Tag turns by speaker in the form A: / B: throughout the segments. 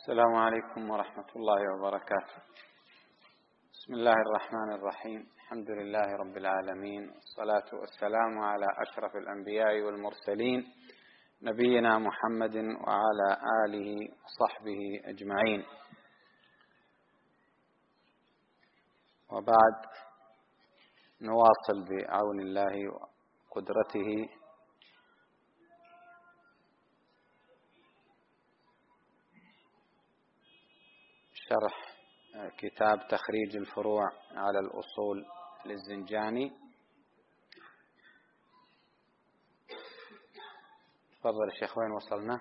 A: السلام عليكم ورحمة الله وبركاته. بسم الله الرحمن الرحيم. الحمد لله رب العالمين، والصلاة والسلام على أشرف الأنبياء والمرسلين نبينا محمد وعلى آله وصحبه أجمعين. وبعد، نواصل بعون الله وقدرته شرح كتاب تخريج الفروع على الأصول للزنجاني. تفضل الشيخ، وين وصلنا؟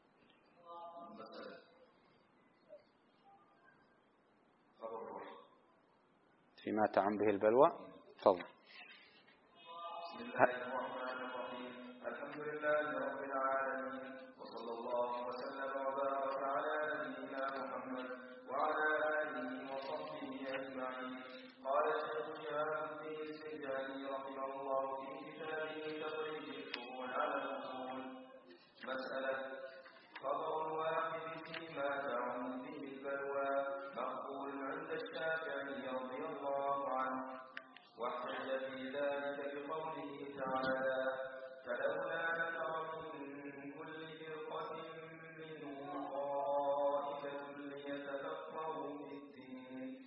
A: فيما تعم به البلوى. تفضل.
B: بسم الله الرحمن الرحيم. الحمد لله رب العالمين، وصلى الله وسلم وبارك على نبينا محمد وعلى آله وصحبه أجمعين. قال الشيخ شهاب الدين الزنجاني رحمه الله في كتابه تخريج الفروع على الأصول: مسألة خبر الواحد فيما تعم به البلوى مقبول عند الشافعي رضي الله عنه، واحتج في ذلك بقوله تعالى: فلولا نفر من كل فرقة منهم طائفة ليتفقهوا في الدين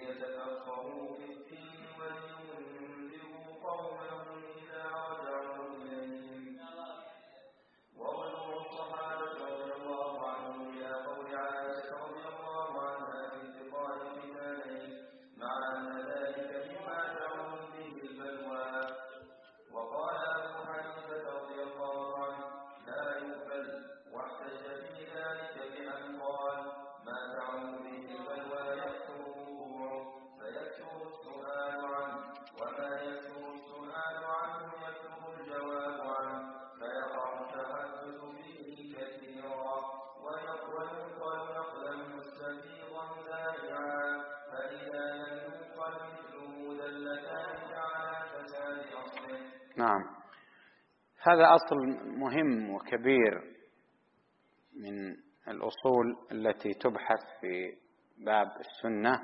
B: ولينذروا قومهم إذا رجعوا إليهم. ورجوع الصحابة رضي الله عنهم إلى قول عائشة رضي الله عنها في انتقال ختانين، مع أن ذلك مما تعم به البلوى. وقال أبو حنيفة رضي الله عنه: لا يقبل. واحتج في ذلك بأن قال: ما تعم به البلوى يكثر وقوعه فيكثر السؤال عنه، وما يكثر السؤال عنه يكثر الجواب عنه، فيقع التحدث فيه كثيرا، وينقل نقلا مستفيضا ذائعا، فإذا لم ينقل مثله دل ذلك على فساد أصله.
A: نعم، هذا أصل مهم وكبير من الأصول التي تبحث في باب السنة،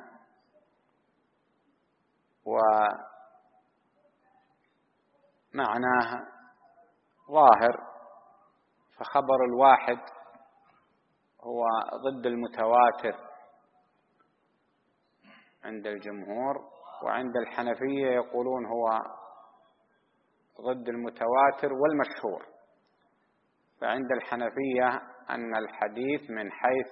A: ومعناه ظاهر. فخبر الواحد هو ضد المتواتر عند الجمهور، وعند الحنفية يقولون هو ضد المتواتر والمشهور. فعند الحنفية أن الحديث من حيث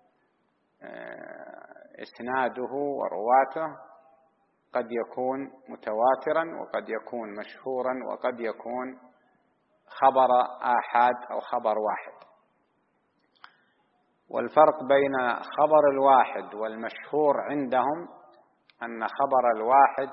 A: إسناده ورواته قد يكون متواترا، وقد يكون مشهورا، وقد يكون خبر آحاد أو خبر واحد. والفرق بين خبر الواحد والمشهور عندهم أن خبر الواحد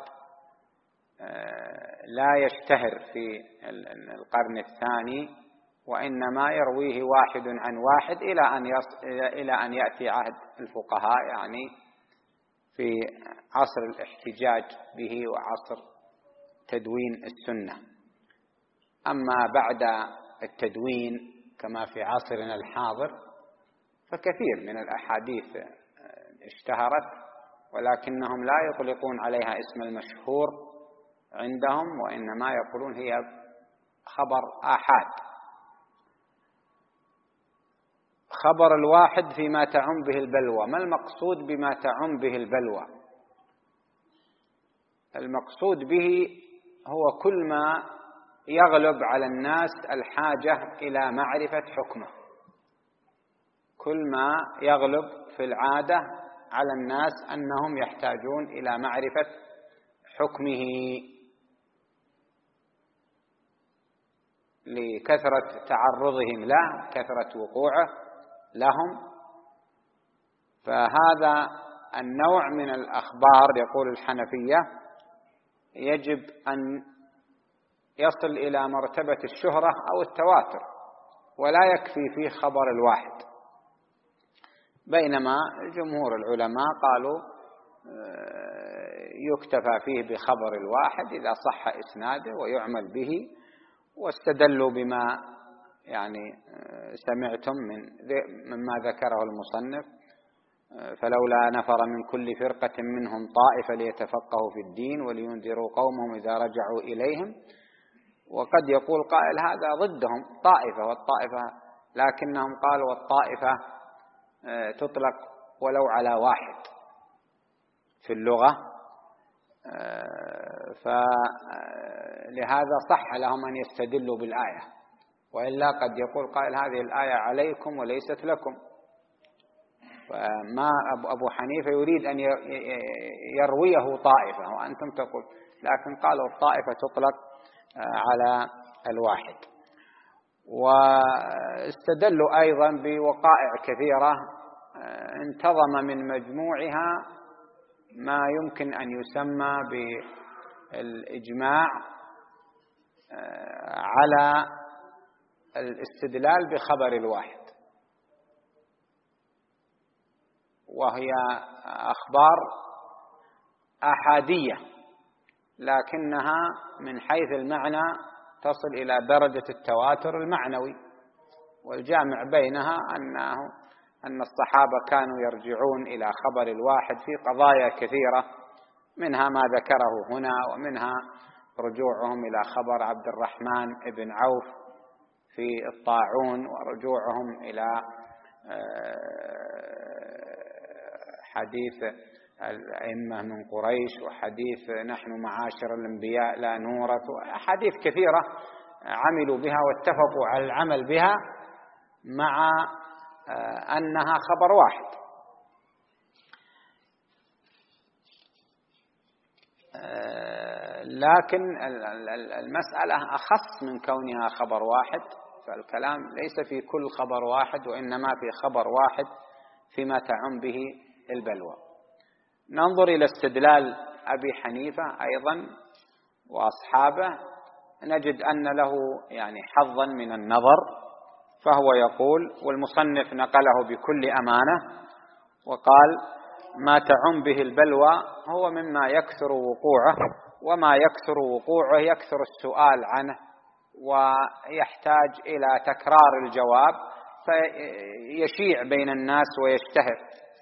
A: لا يشتهر في القرن الثاني، وإنما يرويه واحد عن واحد إلى أن يأتي عهد الفقهاء، يعني في عصر الاحتجاج به وعصر تدوين السنة. أما بعد التدوين كما في عصرنا الحاضر فكثير من الأحاديث اشتهرت، ولكنهم لا يطلقون عليها اسم المشهور عندهم، وإنما يقولون هي خبر آحاد. خبر الواحد فيما تعم به البلوى. ما المقصود بما تعم به البلوى؟ المقصود به هو كل ما يغلب على الناس الحاجة إلى معرفة حكمه، كل ما يغلب في العادة على الناس أنهم يحتاجون إلى معرفة حكمه لكثرة تعرضهم له، كثرة وقوعه لهم. فهذا النوع من الأخبار، يقول الحنفية، يجب أن يصل إلى مرتبة الشهرة أو التواتر، ولا يكفي فيه خبر الواحد. بينما جمهور العلماء قالوا يكتفى فيه بخبر الواحد إذا صح إسناده ويعمل به، واستدلوا بما يعني سمعتم مما ذكره المصنف فلولا نفر من كل فرقة منهم طائفة ليتفقهوا في الدين ولينذروا قومهم إذا رجعوا إليهم. وقد يقول قائل هذا ضدهم طائفة، والطائفة لكنهم قالوا والطائفة تطلق ولو على واحد في اللغة، فلهذا صح لهم أن يستدلوا بالآية، وإلا قد يقول قائل هذه الآية عليكم وليست لكم. فما أبو حنيفة يريد أن يرويه طائفة وأنتم تقول، لكن قالوا الطائفة تطلق على الواحد. واستدلوا أيضا بوقائع كثيرة انتظم من مجموعها ما يمكن أن يسمى بالإجماع على الاستدلال بخبر الواحد، وهي أخبار أحادية لكنها من حيث المعنى تصل إلى درجة التواتر المعنوي، والجامع بينها أن الصحابة كانوا يرجعون إلى خبر الواحد في قضايا كثيرة، منها ما ذكره هنا، ومنها رجوعهم إلى خبر عبد الرحمن بن عوف في الطاعون، ورجوعهم إلى حديث الأئمة من قريش، وحديث نحن معاشر الأنبياء لا نورث، أحاديث كثيرة عملوا بها واتفقوا على العمل بها مع أنها خبر واحد. لكن المسألة أخص من كونها خبر واحد، فالكلام ليس في كل خبر واحد، وإنما في خبر واحد فيما تعم به البلوى. ننظر إلى استدلال أبي حنيفة أيضا وأصحابه، نجد أن له يعني حظا من النظر، فهو يقول، والمصنف نقله بكل أمانة وقال: ما تعم به البلوى هو مما يكثر وقوعه، وما يكثر وقوعه يكثر السؤال عنه ويحتاج إلى تكرار الجواب فيشيع بين الناس ويشتهر،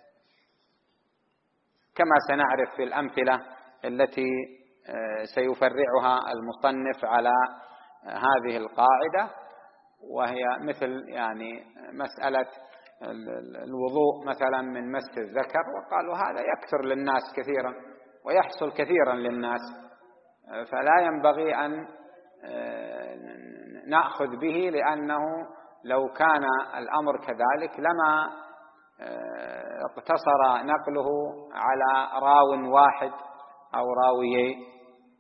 A: كما سنعرف في الأمثلة التي سيفرعها المصنف على هذه القاعدة، وهي مثل يعني مسألة الوضوء مثلا من مس الذكر، وقالوا هذا يكثر للناس كثيرا ويحصل كثيرا للناس، فلا ينبغي أن نأخذ به، لأنه لو كان الأمر كذلك لما اقتصر نقله على راو واحد أو راويين.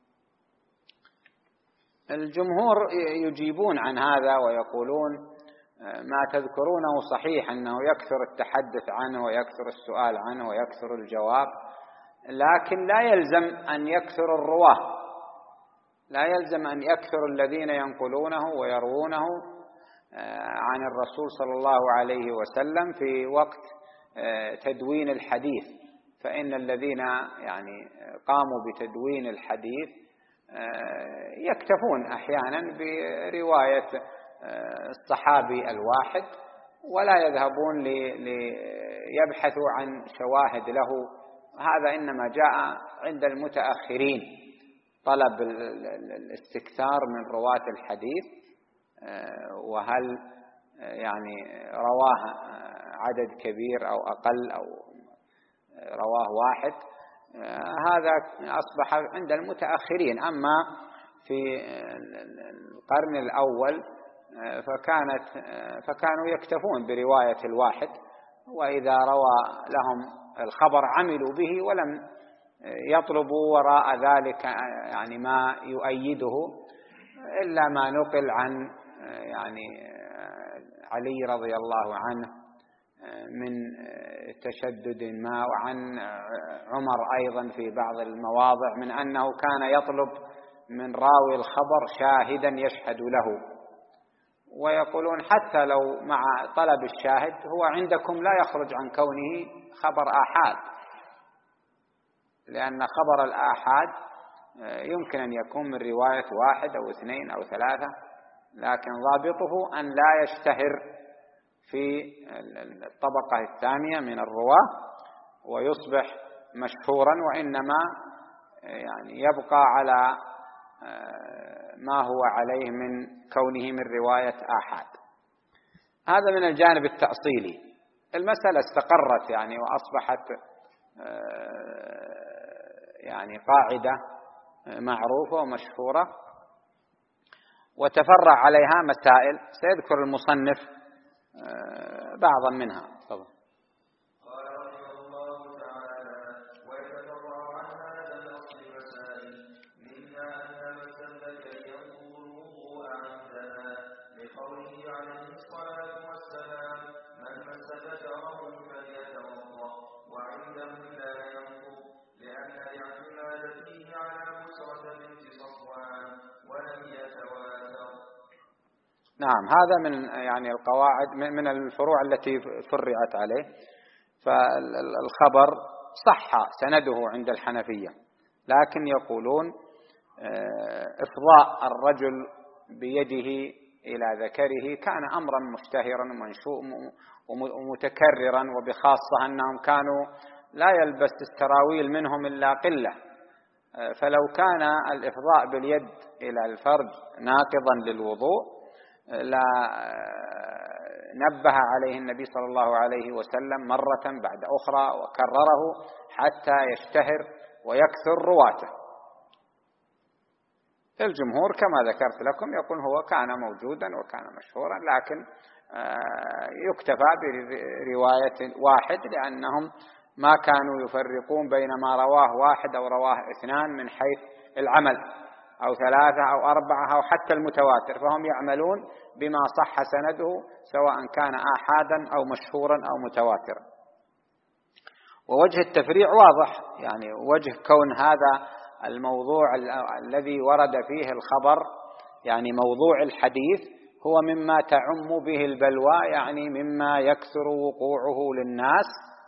A: الجمهور يجيبون عن هذا ويقولون ما تذكرونه صحيح أنه يكثر التحدث عنه ويكثر السؤال عنه ويكثر الجواب، لكن لا يلزم أن يكثر الرواه، لا يلزم أن يكثر الذين ينقلونه ويروونه عن الرسول صلى الله عليه وسلم في وقت تدوين الحديث، فإن الذين يعني قاموا بتدوين الحديث يكتفون أحيانا برواية الصحابي الواحد، ولا يذهبون ليبحثوا عن شواهد له. هذا إنما جاء عند المتأخرين، طلب الاستكثار من رواة الحديث، وهل يعني رواه عدد كبير أو أقل أو رواه واحد، هذا أصبح عند المتأخرين. أما في القرن الأول فكانوا يكتفون برواية الواحد، وإذا روى لهم الخبر عملوا به ولم يطلبوا وراء ذلك يعني ما يؤيده، إلا ما نقل عن يعني علي رضي الله عنه من تشدد ما، وعن عمر أيضا في بعض المواضع من أنه كان يطلب من راوي الخبر شاهدا يشهد له. ويقولون حتى لو مع طلب الشاهد هو عندكم لا يخرج عن كونه خبر آحاد، لأن خبر الآحاد يمكن أن يكون من رواية واحد أو اثنين أو ثلاثة، لكن ضابطه أن لا يشتهر في الطبقة الثانية من الرواة. ويصبح مشهورا، وإنما يعني يبقى على ما هو عليه من كونه من رواية آحاد. هذا من الجانب التأصيلي. المسألة استقرت يعني وأصبحت يعني قاعدة معروفة ومشهورة، وتفرع عليها مسائل سيذكر المصنف بعضا منها. طبعا.
B: قال رحمه الله تعالى: ويتفرع عن هذا الأصل مسائل، منها أن مس الذكر ينقض الوضوء عندنا، لقوله عليه الصلاة والسلام: من مس ذكره فليتوضأ، وعندهم لا ينقض، لأن الاعتماد فيه على بسرة بنت صفوان ولم يتواتر.
A: نعم، هذا من يعني القواعد من الفروع التي فرعت عليه. فالخبر صح سنده عند الحنفية، لكن يقولون إفضاء الرجل بيده إلى ذكره كان أمرا مشتهرا ومتكررا، وبخاصة أنهم كانوا لا يلبس السراويل منهم إلا قلة، فلو كان الإفضاء باليد إلى الفرج ناقضا للوضوء لا نبه عليه النبي صلى الله عليه وسلم مرة بعد أخرى وكرره حتى يشتهر ويكثر رواته. الجمهور كما ذكرت لكم يقول هو كان موجودا وكان مشهورا، لكن يكتفى برواية واحد، لأنهم ما كانوا يفرقون بين ما رواه واحد أو رواه اثنان من حيث العمل، أو ثلاثة أو أربعة أو حتى المتواتر، فهم يعملون بما صح سنده سواء كان آحادا أو مشهورا أو متواترا. ووجه التفريع واضح، يعني وجه كون هذا الموضوع الذي ورد فيه الخبر يعني موضوع الحديث هو مما تعم به البلوى، يعني مما يكثر وقوعه للناس،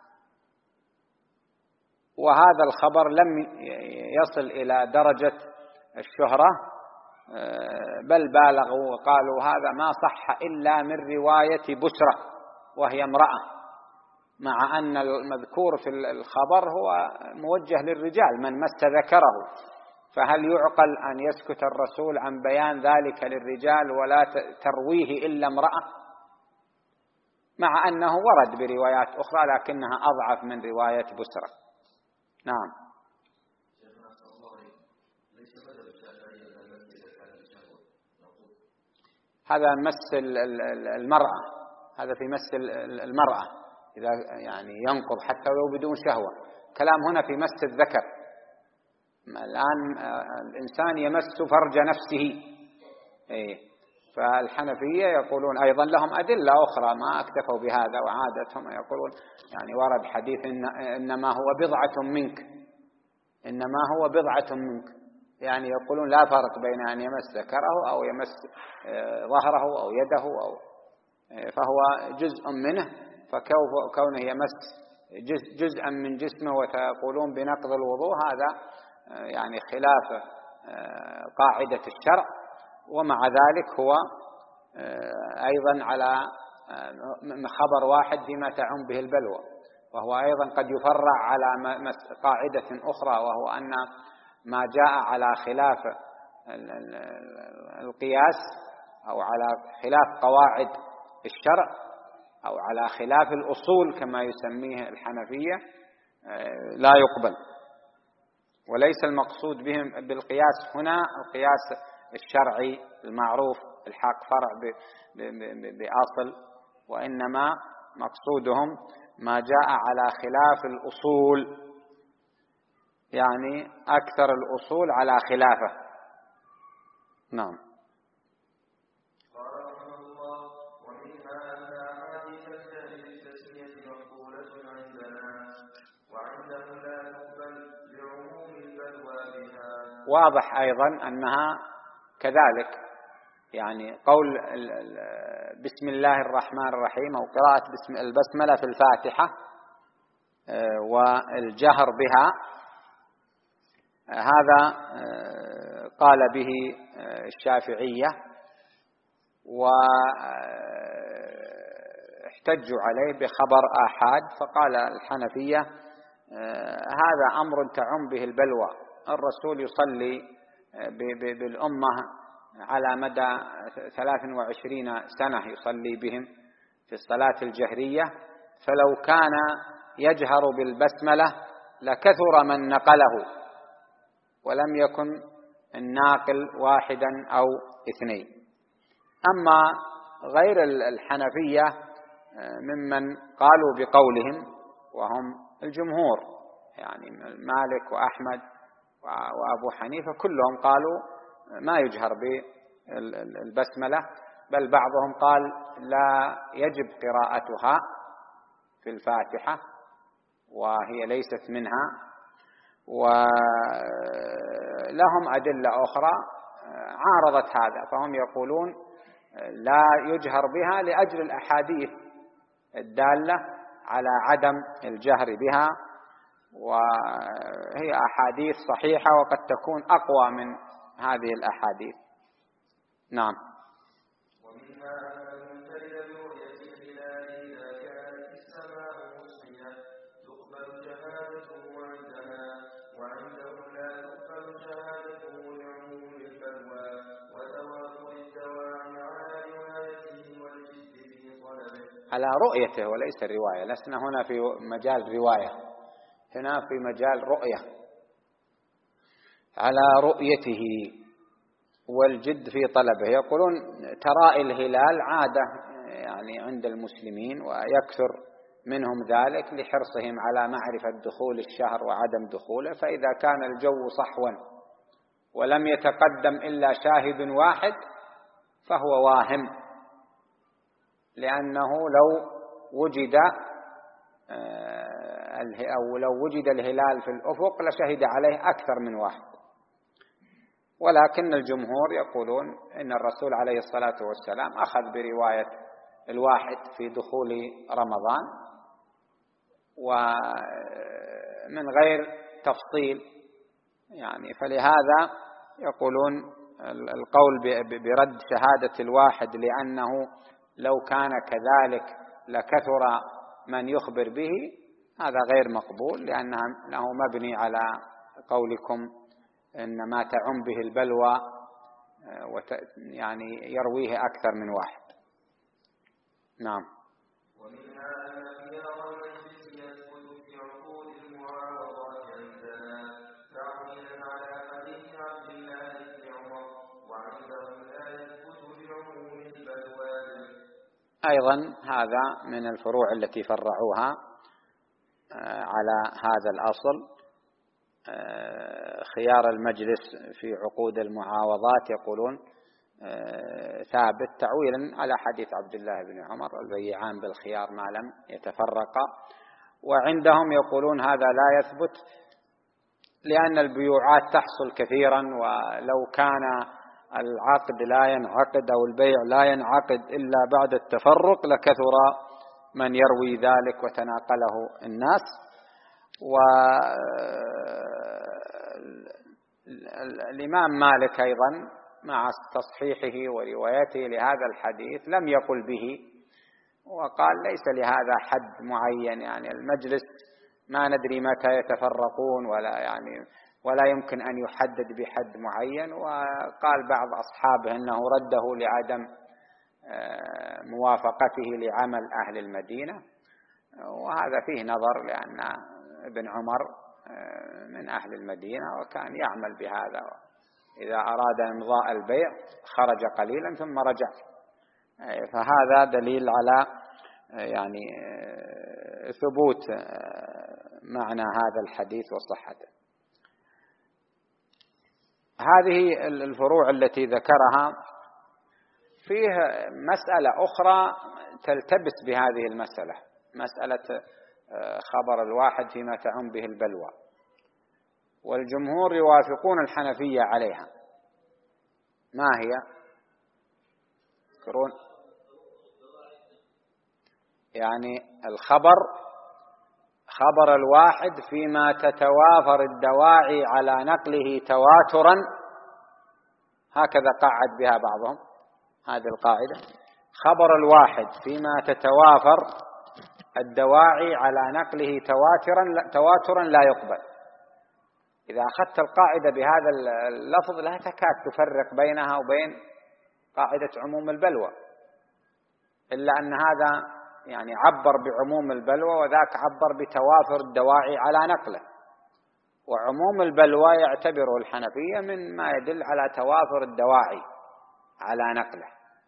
A: وهذا الخبر لم يصل إلى درجة الشهرة، بل بالغوا وقالوا هذا ما صح إلا من رواية بسرة وهي امرأة، مع أن المذكور في الخبر هو موجه للرجال من مس ذكره، فهل يعقل أن يسكت الرسول عن بيان ذلك للرجال ولا ترويه إلا امرأة، مع أنه ورد بروايات أخرى لكنها أضعف من رواية بسرة. نعم. هذا مس المرأة، هذا في مس المرأة إذا يعني ينقض حتى لو بدون شهوة. كلام هنا في مس الذكر. الآن الإنسان يمس فرج نفسه، فالحنفية يقولون أيضا لهم أدلة أخرى ما اكتفوا بهذا، وعادتهم يقولون يعني ورد حديث إنما هو بضعة منك، إنما هو بضعة منك، يعني يقولون لا فرق بين أن يمس ذكره أو يمس ظهره أو يده فهو جزء منه، فكونه يمس جزءا من جسمه وتقولون بنقض الوضوء هذا يعني خلاف قاعدة الشرع. ومع ذلك هو أيضا على خبر واحد فيما تعم به البلوى، وهو أيضا قد يفرع على قاعدة أخرى، وهو أن ما جاء على خلاف القياس أو على خلاف قواعد الشرع أو على خلاف الأصول كما يسميه الحنفية لا يقبل. وليس المقصود بهم بالقياس هنا القياس الشرعي المعروف الحاق فرع بأصل، وإنما مقصودهم ما جاء على خلاف الأصول، يعني أكثر الأصول على خلافه. نعم.
B: قال رحمه الله: ومنها أن أحاديث الجهل بالتسمية مقبولة عندنا، وعندهم لا تقبل لعموم البلوى بها.
A: واضح أيضا أنها كذلك، يعني قول بسم الله الرحمن الرحيم أو قراءة البسملة في الفاتحة والجهر بها، هذا قال به الشافعية واحتجوا عليه بخبر آحاد، فقال الحنفية هذا أمر تعم به البلوى. الرسول يصلي بالأمة على مدى 23 سنة يصلي بهم في الصلاة الجهرية، فلو كان يجهر بالبسملة لكثر من نقله، ولم يكن الناقل واحدا أو اثنين. أما غير الحنفية ممن قالوا بقولهم وهم الجمهور، يعني مالك وأحمد وأبو حنيفة كلهم قالوا ما يجهر بالبسملة، بل بعضهم قال لا يجب قراءتها في الفاتحة وهي ليست منها، ولهم أدلة أخرى عارضت هذا، فهم يقولون لا يجهر بها لأجل الأحاديث الدالة على عدم الجهر بها، وهي أحاديث صحيحة وقد تكون أقوى من هذه الأحاديث. نعم. على رؤيته وليس الرواية، لسنا هنا في مجال رواية، هنا في مجال رؤية. على رؤيته والجد في طلبه. يقولون تراءي الهلال عادة يعني عند المسلمين، ويكثر منهم ذلك لحرصهم على معرفة دخول الشهر وعدم دخوله، فإذا كان الجو صحوا ولم يتقدم إلا شاهد واحد فهو واهم، لأنه لو وجد الهلال في الأفق لشهد عليه أكثر من واحد. ولكن الجمهور يقولون إن الرسول عليه الصلاة والسلام أخذ برواية الواحد في دخول رمضان ومن غير تفصيل، يعني فلهذا يقولون القول برد شهادة الواحد، لأنه لو كان كذلك لكثر من يخبر به، هذا غير مقبول، لأنه مبني على قولكم إن ما تعم به البلوى يعني يرويه أكثر من واحد. نعم. أيضا هذا من الفروع التي فرعوها على هذا الأصل. خيار المجلس في عقود المعاوضات يقولون ثابت تعويلا على حديث عبد الله بن عمر البيعان بالخيار ما لم يتفرقا، وعندهم يقولون هذا لا يثبت لأن البيوعات تحصل كثيرا، ولو كان العقد لا ينعقد أو البيع لا ينعقد إلا بعد التفرق لكثر من يروي ذلك وتناقله الناس. والإمام مالك أيضا مع تصحيحه وروايته لهذا الحديث لم يقل به، وقال ليس لهذا حد معين، يعني المجلس ما ندري متى يتفرقون ولا يمكن أن يحدد بحد معين. وقال بعض أصحابه أنه رده لعدم موافقته لعمل أهل المدينة، وهذا فيه نظر، لأن ابن عمر من أهل المدينة وكان يعمل بهذا، إذا أراد إمضاء البيع خرج قليلا ثم رجع، فهذا دليل على يعني ثبوت معنى هذا الحديث وصحته. هذه الفروع التي ذكرها. فيه مسألة أخرى تلتبس بهذه المسألة، مسألة خبر الواحد فيما تعم به البلوى، والجمهور يوافقون الحنفية عليها. ما هي؟ يذكرون يعني خبر الواحد فيما تتوافر الدواعي على نقله تواترا، هكذا قعد بها بعضهم هذه القاعدة. خبر الواحد فيما تتوافر الدواعي على نقله تواترا لا يقبل. إذا أخذت القاعدة بهذا اللفظ لا تكاد تفرق بينها وبين قاعدة عموم البلوى، إلا أن هذا يعني عبر بعموم البلوى وذاك عبر بتوافر الدواعي على نقله، وعموم البلوى يعتبره الحنفية من ما يدل على توافر الدواعي على نقله.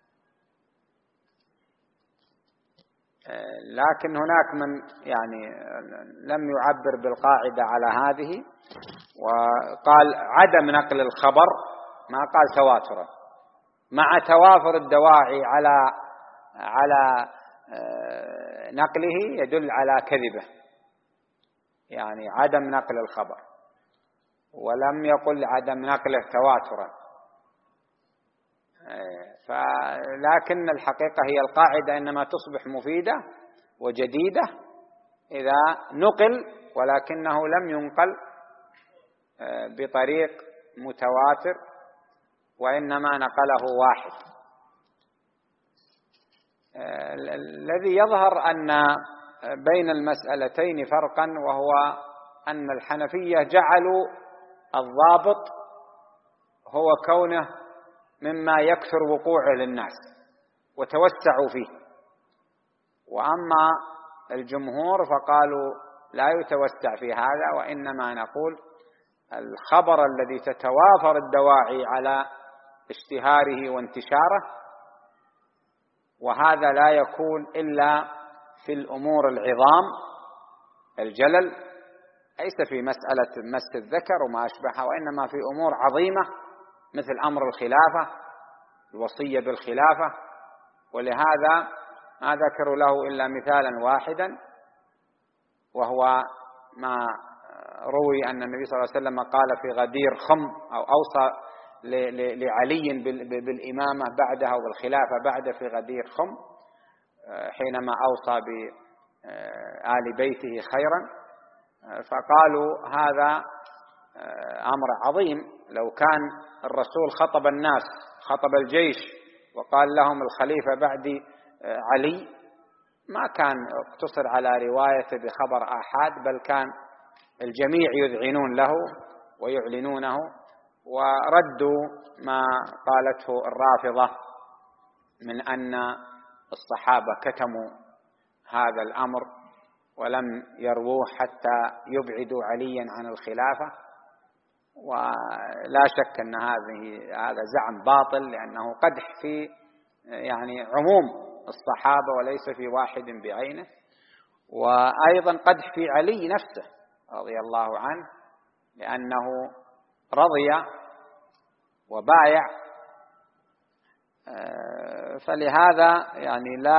A: لكن هناك من يعني لم يعبر بالقاعدة على هذه وقال عدم نقل الخبر، ما قال تواترا، مع توافر الدواعي على نقله يدل على كذبه، يعني عدم نقل الخبر، ولم يقل عدم نقله تواترا. لكن الحقيقة هي القاعدة إنما تصبح مفيدة وجديدة إذا نقل، ولكنه لم ينقل بطريق متواتر، وإنما نقله واحد. الذي يظهر أن بين المسألتين فرقا، وهو أن الحنفية جعلوا الضابط هو كونه مما يكثر وقوعه للناس وتوسعوا فيه، وأما الجمهور فقالوا لا يتوسع في هذا، وإنما نقول الخبر الذي تتوافر الدواعي على اشتهاره وانتشاره، وهذا لا يكون إلا في الأمور العظام الجلل، ليس في مسألة مس الذكر وما أشبهها، وإنما في أمور عظيمة مثل أمر الخلافة، الوصية بالخلافة. ولهذا ما ذكروا له إلا مثالا واحدا، وهو ما روي أن النبي صلى الله عليه وسلم قال في غدير خم، أو أوصى لعلي بالإمامة بعده وبالخلافة بعده في غدير خم، حينما أوصى بآل بيته خيرا، فقالوا هذا أمر عظيم، لو كان الرسول خطب الناس، خطب الجيش وقال لهم الخليفة بعد علي، ما كان اقتصر على روايته بخبر آحاد، بل كان الجميع يذعنون له ويعلنونه. وردوا ما قالته الرافضة من أن الصحابة كتموا هذا الأمر ولم يروه حتى يبعدوا عليا عن الخلافة، ولا شك أن هذا زعم باطل، لأنه قدح في يعني عموم الصحابة وليس في واحد بعينه، وأيضا قدح في علي نفسه رضي الله عنه، لأنه رضي وبايع. فلهذا يعني لا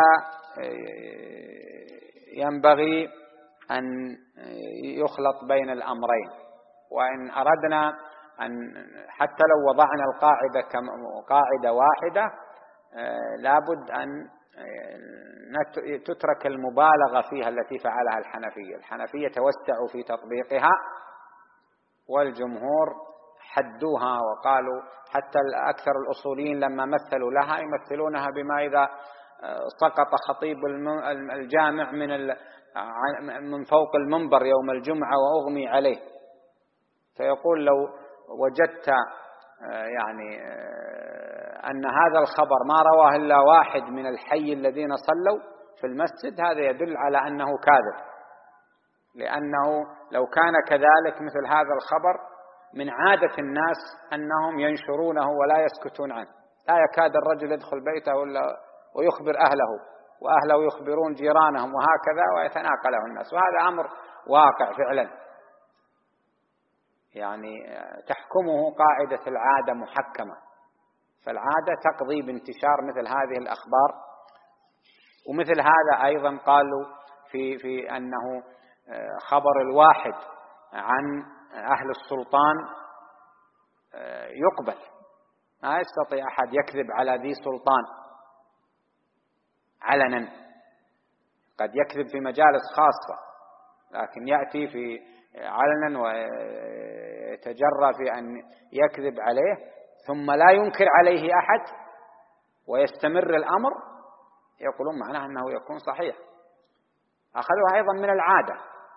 A: ينبغي أن يخلط بين الأمرين. وإن أردنا أن حتى لو وضعنا القاعدة كقاعدة واحدة، لابد أن تترك المبالغة فيها التي فعلها الحنفية. الحنفية توسعوا في تطبيقها، والجمهور حدوها وقالوا، حتى أكثر الأصوليين لما مثلوا لها يمثلونها بما إذا سقط خطيب الجامع من فوق المنبر يوم الجمعة وأغمي عليه، فيقول لو وجدت يعني أن هذا الخبر ما رواه إلا واحد من الحي الذين صلوا في المسجد، هذا يدل على أنه كاذب، لأنه لو كان كذلك مثل هذا الخبر من عادة الناس أنهم ينشرونه ولا يسكتون عنه، لا يكاد الرجل يدخل بيته ويخبر أهله، وأهله يخبرون جيرانهم، وهكذا ويتناقله الناس، وهذا أمر واقع فعلا، يعني تحكمه قاعدة العادة محكمة، فالعادة تقضي بانتشار مثل هذه الأخبار. ومثل هذا أيضا قالوا في أنه خبر الواحد عن أهل السلطان يقبل، ما يستطيع أحد يكذب على ذي سلطان علنا، قد يكذب في مجالس خاصة، لكن يأتي في علنا ويتجرى في أن يكذب عليه ثم لا ينكر عليه أحد ويستمر الأمر، يقولون معناه أنه يكون صحيح. أخذوها أيضا من العادة،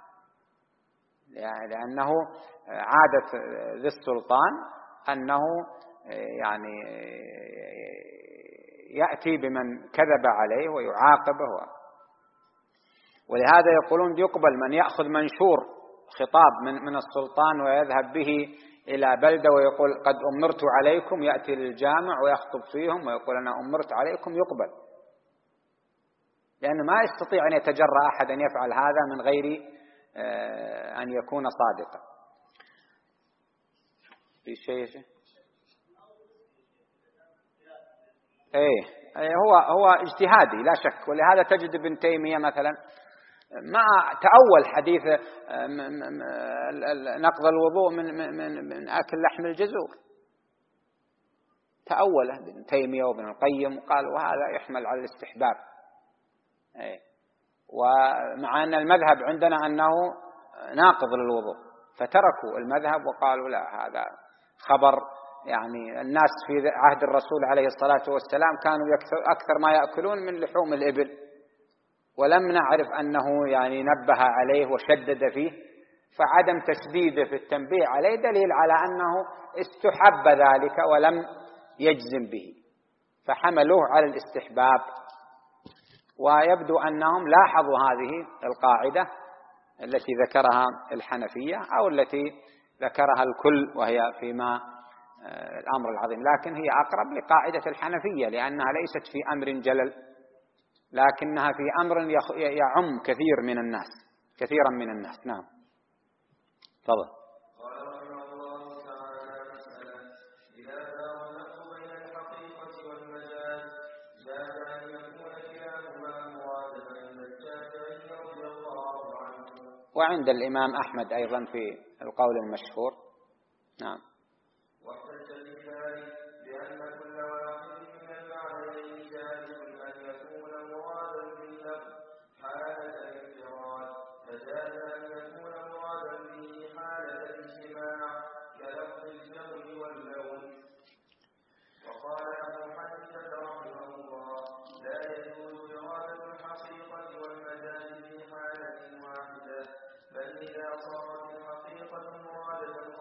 A: لأنه عادة ذي السلطان أنه يعني يأتي بمن كذب عليه ويعاقبه. ولهذا يقولون يقبل من يأخذ منشور خطاب من السلطان ويذهب به إلى بلدة ويقول قد أمرت عليكم، يأتي للجامع ويخطب فيهم ويقول أنا أمرت عليكم، يقبل، لأنه ما يستطيع أن يتجرأ أحد أن يفعل هذا من غير أن يكون صادقا. في شيء هو اجتهادي لا شك. ولهذا تجد ابن تيمية مثلا ما تأول حديث نقض الوضوء من أكل لحم الجزور، تأوله ابن تيمية وابن القيم وقال وهذا يحمل على الاستحباب. ومع أن المذهب عندنا أنه ناقض للوضوء، فتركوا المذهب وقالوا لا، هذا خبر يعني الناس في عهد الرسول عليه الصلاة والسلام كانوا أكثر ما يأكلون من لحوم الإبل، ولم نعرف أنه يعني نبه عليه وشدد فيه، فعدم تشديده في التنبيه عليه دليل على أنه استحب ذلك ولم يجزم به، فحملوه على الاستحباب. ويبدو أنهم لاحظوا هذه القاعدة التي ذكرها الحنفية أو التي ذكرها الكل، وهي فيما الأمر العظيم، لكن هي أقرب لقاعدة الحنفية لأنها ليست في أمر جلل، لكنها في أمر يعم كثيرا من الناس. نعم، تفضل.
B: قال رحمه الله تعالى: مسألة إذا دار النقل بين الحقيقة والمجاز جاز أن يكون كلاهما مرادفا عند الشافعي رضي الله عنه،
A: وعند الإمام أحمد أيضا في القول المشهور. نعم.
B: واحتج بذلك بأن كل واحد من المعنيين جائز أن يكون مرادا باللفظ حالة الانفراد، فجاز أن يكون مرادا به حالة الاجتماع كلفظ الجو واللون. وقال أبو حنيفة رحمه الله: لا يجوز إرادة الحقيقة والمجاز في حالة واحدة، بل إذا صارت الحقيقة مرادة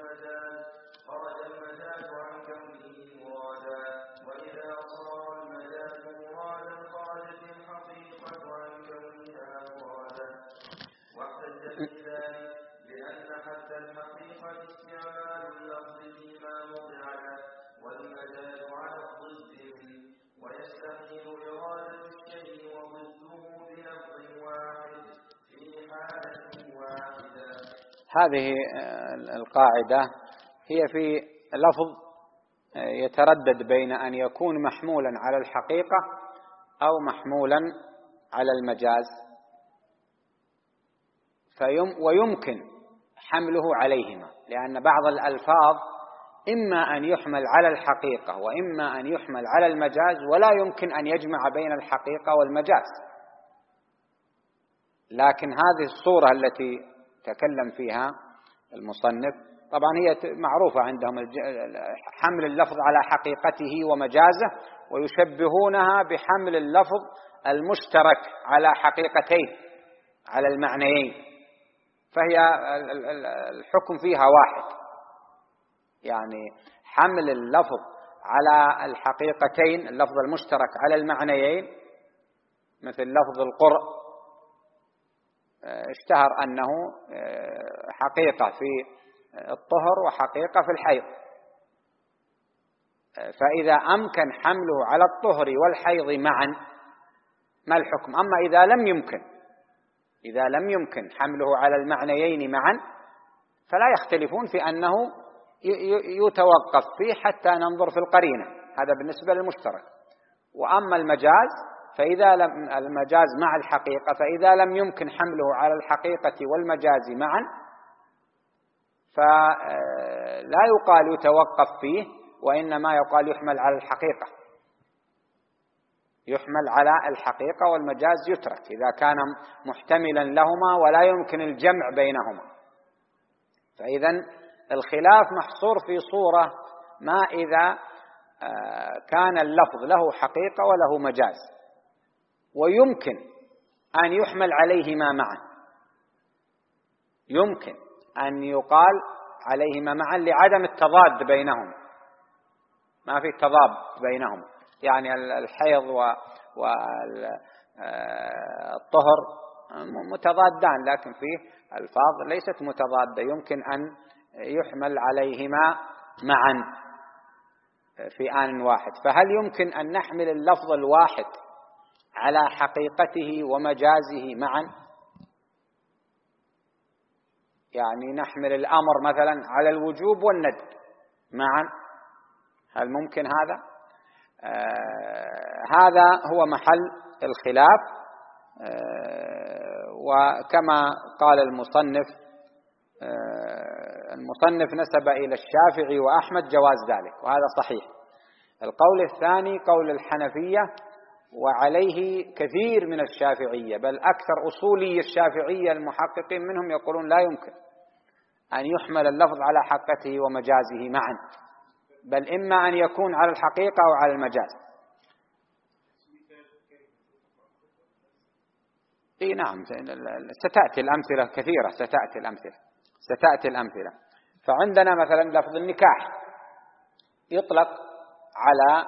B: خرج المجاز عن كونه مرادا، وإذا صار المجاز مرادا خرجت الحقيقة عن كونها مرادا. واحتج بذلك بأن حتى الحقيقة استعمال اللفظ فيما وضع له والمجاز على الضد منه، ويستحيل إرادة الشيء وضده بلفظ واحد في حالة واحدة.
A: هذه القاعدة هي في لفظ يتردد بين أن يكون محمولا على الحقيقة أو محمولا على المجاز، ويمكن حمله عليهما، لأن بعض الألفاظ إما أن يحمل على الحقيقة وإما أن يحمل على المجاز، ولا يمكن أن يجمع بين الحقيقة والمجاز. لكن هذه الصورة التي تكلم فيها المصنف طبعا هي معروفة عندهم، حمل اللفظ على حقيقته ومجازه، ويشبهونها بحمل اللفظ المشترك على حقيقتين، على المعنيين، فهي الحكم فيها واحد، يعني حمل اللفظ على الحقيقتين، اللفظ المشترك على المعنيين، مثل لفظ القرء اشتهر أنه حقيقة في الطهر وحقيقة في الحيض، فإذا أمكن حمله على الطهر والحيض معا ما الحكم؟ أما إذا لم يمكن حمله على المعنيين معا فلا يختلفون في أنه يتوقف فيه حتى ننظر في القرينة، هذا بالنسبة للمشترك. وأما المجاز المجاز مع الحقيقة، فإذا لم يمكن حمله على الحقيقة والمجاز معا فلا يقال يتوقف فيه، وإنما يقال يحمل على الحقيقة، يحمل على الحقيقة والمجاز يترك إذا كان محتملا لهما ولا يمكن الجمع بينهما. فإذا الخلاف محصور في صورة ما إذا كان اللفظ له حقيقة وله مجاز، ويمكن أن يحمل عليهما معا، يمكن أن يقال عليهما معا لعدم التضاد بينهم، ما في تضاد بينهم، يعني الحيض والطهر متضادان، لكن فيه الفاظ ليست متضادة يمكن أن يحمل عليهما معا في آن واحد. فهل يمكن أن نحمل اللفظ الواحد على حقيقته ومجازه معا؟ يعني نحمل الأمر مثلا على الوجوب والندب معا، هل ممكن هذا؟ هذا هو محل الخلاف. وكما قال المصنف نسب إلى الشافعي وأحمد جواز ذلك، وهذا صحيح. القول الثاني قول الحنفية، وعليه كثير من الشافعية، بل أكثر أصولي الشافعية المحققين منهم يقولون لا يمكن أن يحمل اللفظ على حقيقته ومجازه معا، بل إما أن يكون على الحقيقة أو على المجاز. إيه نعم، ستأتي الأمثلة كثيرة، ستأتي الأمثلة. فعندنا مثلا لفظ النكاح يطلق على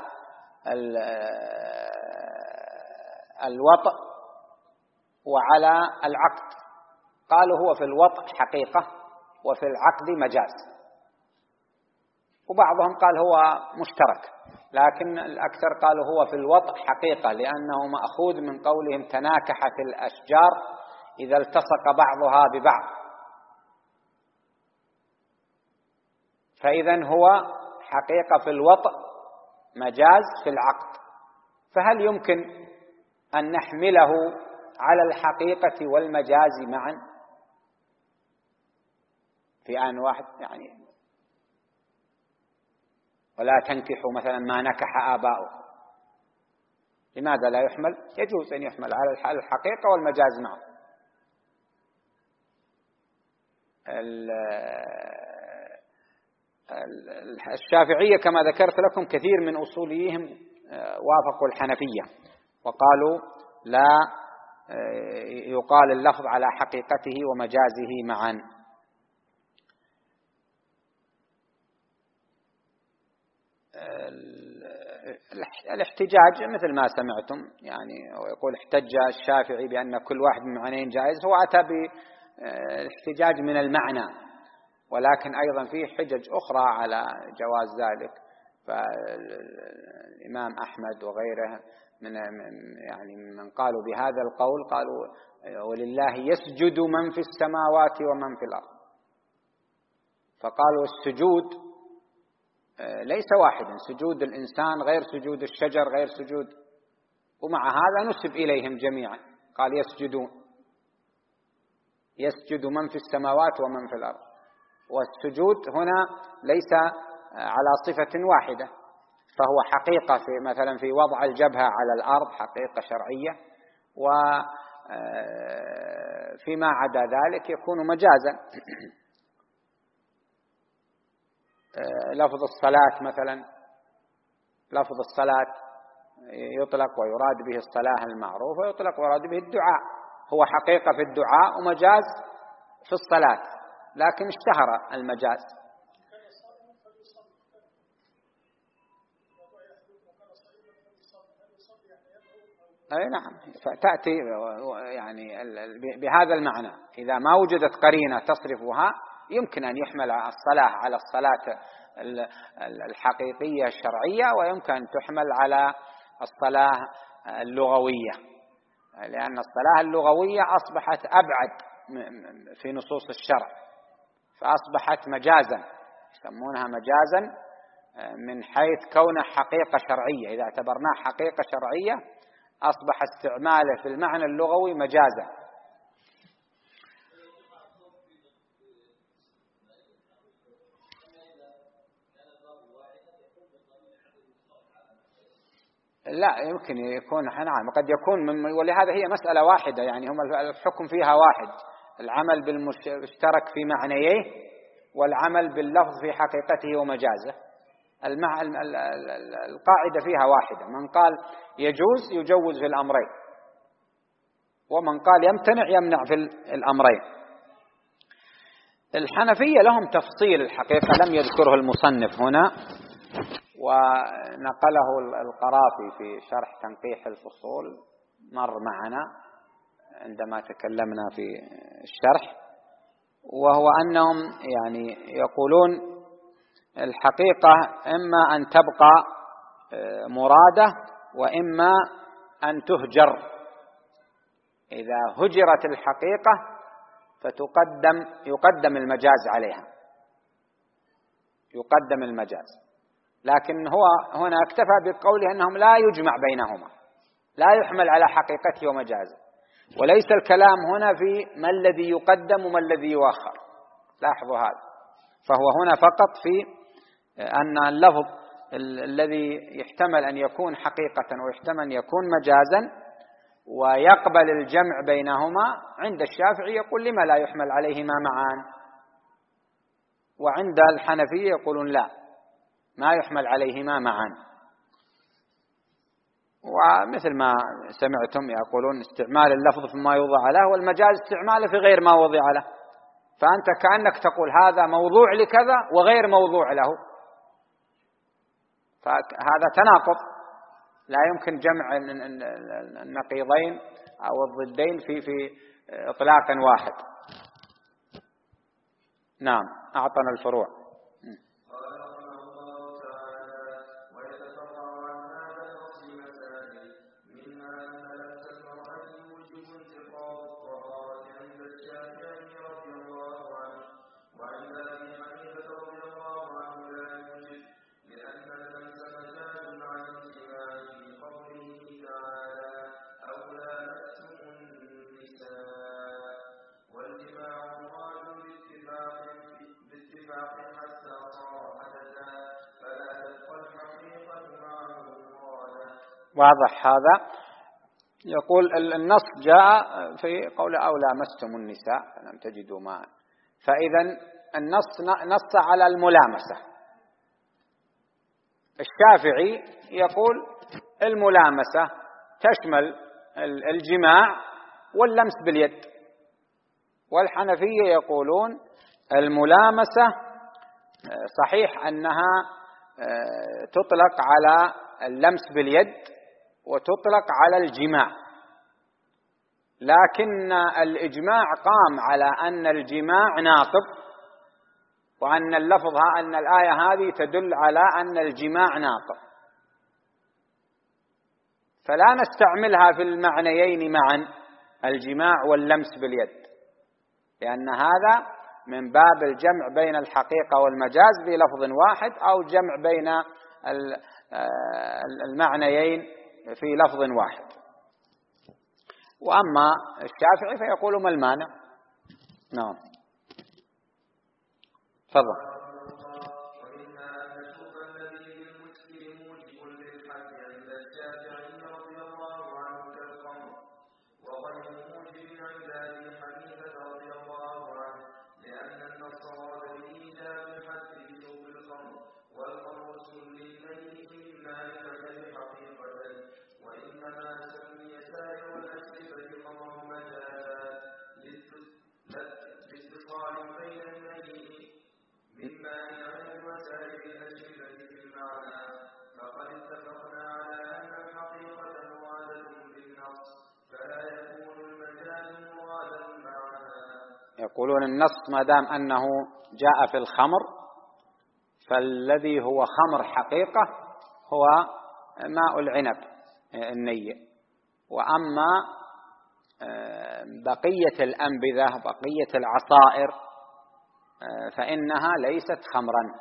A: الوطء وعلى العقد، قالوا هو في الوطء حقيقة وفي العقد مجاز، وبعضهم قال هو مشترك، لكن الأكثر قالوا هو في الوطء حقيقة، لأنه مأخوذ من قولهم تناكحت الأشجار إذا التصق بعضها ببعض، فإذن هو حقيقة في الوطء مجاز في العقد. فهل يمكن أن نحمله على الحقيقة والمجاز معا في آن واحد؟ يعني ولا تنكحوا مثلا ما نكح آباؤه، لماذا لا يحمل؟ يجوز أن يحمل على الحقيقة والمجاز معه. الشافعية كما ذكرت لكم كثير من أصوليهم وافقوا الحنفية وقالوا لا يقال اللفظ على حقيقته ومجازه معا. الاحتجاج مثل ما سمعتم، يعني ويقول احتج الشافعي بأن كل واحد من معنيين جائز، هو أتى بالاحتجاج من المعنى، ولكن أيضا فيه حجج أخرى على جواز ذلك. فالإمام أحمد وغيره من قالوا بهذا القول قالوا ولله يسجد من في السماوات ومن في الأرض، فقالوا السجود ليس واحدا، سجود الإنسان غير سجود الشجر غير سجود، ومع هذا نسب إليهم جميعا، قال يسجد من في السماوات ومن في الأرض. والسجود هنا ليس على صفة واحدة، فهو حقيقة في مثلا في وضع الجبهة على الأرض حقيقة شرعية، وفيما عدا ذلك يكون مجازا. لفظ الصلاة مثلا، لفظ الصلاة يطلق ويراد به الصلاة المعروفة، ويطلق ويراد به الدعاء، هو حقيقة في الدعاء ومجاز في الصلاة، لكن اشتهر المجاز. أي نعم، فتأتي يعني بهذا المعنى، إذا ما وجدت قرينة تصرفها يمكن أن يحمل الصلاة على الصلاة الحقيقية الشرعية، ويمكن أن تحمل على الصلاة اللغوية، لأن الصلاة اللغوية أصبحت أبعد في نصوص الشرع، فأصبحت مجازا، يسمونها مجازا من حيث كونها حقيقة شرعية. إذا اعتبرناها حقيقة شرعية أصبح استعماله في المعنى اللغوي مجازا. لا يمكن يكون، نعم قد يكون ولهذا هي مسألة واحدة، يعني هم الحكم فيها واحد، العمل بالمشترك في معنيه والعمل باللفظ في حقيقته ومجازه. القاعدة فيها واحدة، من قال يجوز يجوز في الأمرين، ومن قال يمتنع يمنع في الأمرين. الحنفية لهم تفصيل الحقيقة لم يذكره المصنف هنا، ونقله القرافي في شرح تنقيح الفصول، مر معنا عندما تكلمنا في الشرح، وهو أنهم يعني يقولون الحقيقة إما أن تبقى مرادة وإما أن تهجر. إذا هجرت الحقيقة يقدم المجاز عليها، يقدم المجاز. لكن هو هنا اكتفى بقوله أنهم لا يجمع بينهما، لا يحمل على حقيقته ومجازه، وليس الكلام هنا في ما الذي يقدم وما الذي يؤخر. لاحظوا هذا. فهو هنا فقط في أن اللفظ الذي يحتمل أن يكون حقيقة ويحتمل أن يكون مجازا ويقبل الجمع بينهما، عند الشافعي يقول لما لا يحمل عليهما معا، وعند الحنفية يقولون لا، ما يحمل عليهما معا. ومثل ما سمعتم يقولون استعمال اللفظ فيما يوضع له والمجاز استعماله في غير ما وضع له، فأنت كأنك تقول هذا موضوع لكذا وغير موضوع له، فهذا تناقض، لا يمكن جمع النقيضين أو الضدين في إطلاق واحد. نعم، أعطنا الفروع. واضح هذا. يقول النص جاء في قول أو لامستم النساء فلم تجدوا ماء، فإذا النص نص على الملامسة. الشافعي يقول الملامسة تشمل الجماع واللمس باليد، والحنفية يقولون الملامسة صحيح أنها تطلق على اللمس باليد وتطلق على الجماع، لكن الإجماع قام على أن الجماع ناقض، وأن اللفظ أن الآية هذه تدل على أن الجماع ناقض، فلا نستعملها في المعنيين معا، الجماع واللمس باليد، لأن هذا من باب الجمع بين الحقيقة والمجاز بلفظ واحد، أو جمع بين المعنيين في لفظ واحد. وأما الشافعي فيقول ما المانع. نعم، تفضل. يقولون النص ما دام أنه جاء في الخمر فالذي هو خمر حقيقة هو ماء العنب النيء، وأما بقية الأنبذة بقية العصائر فإنها ليست خمرا،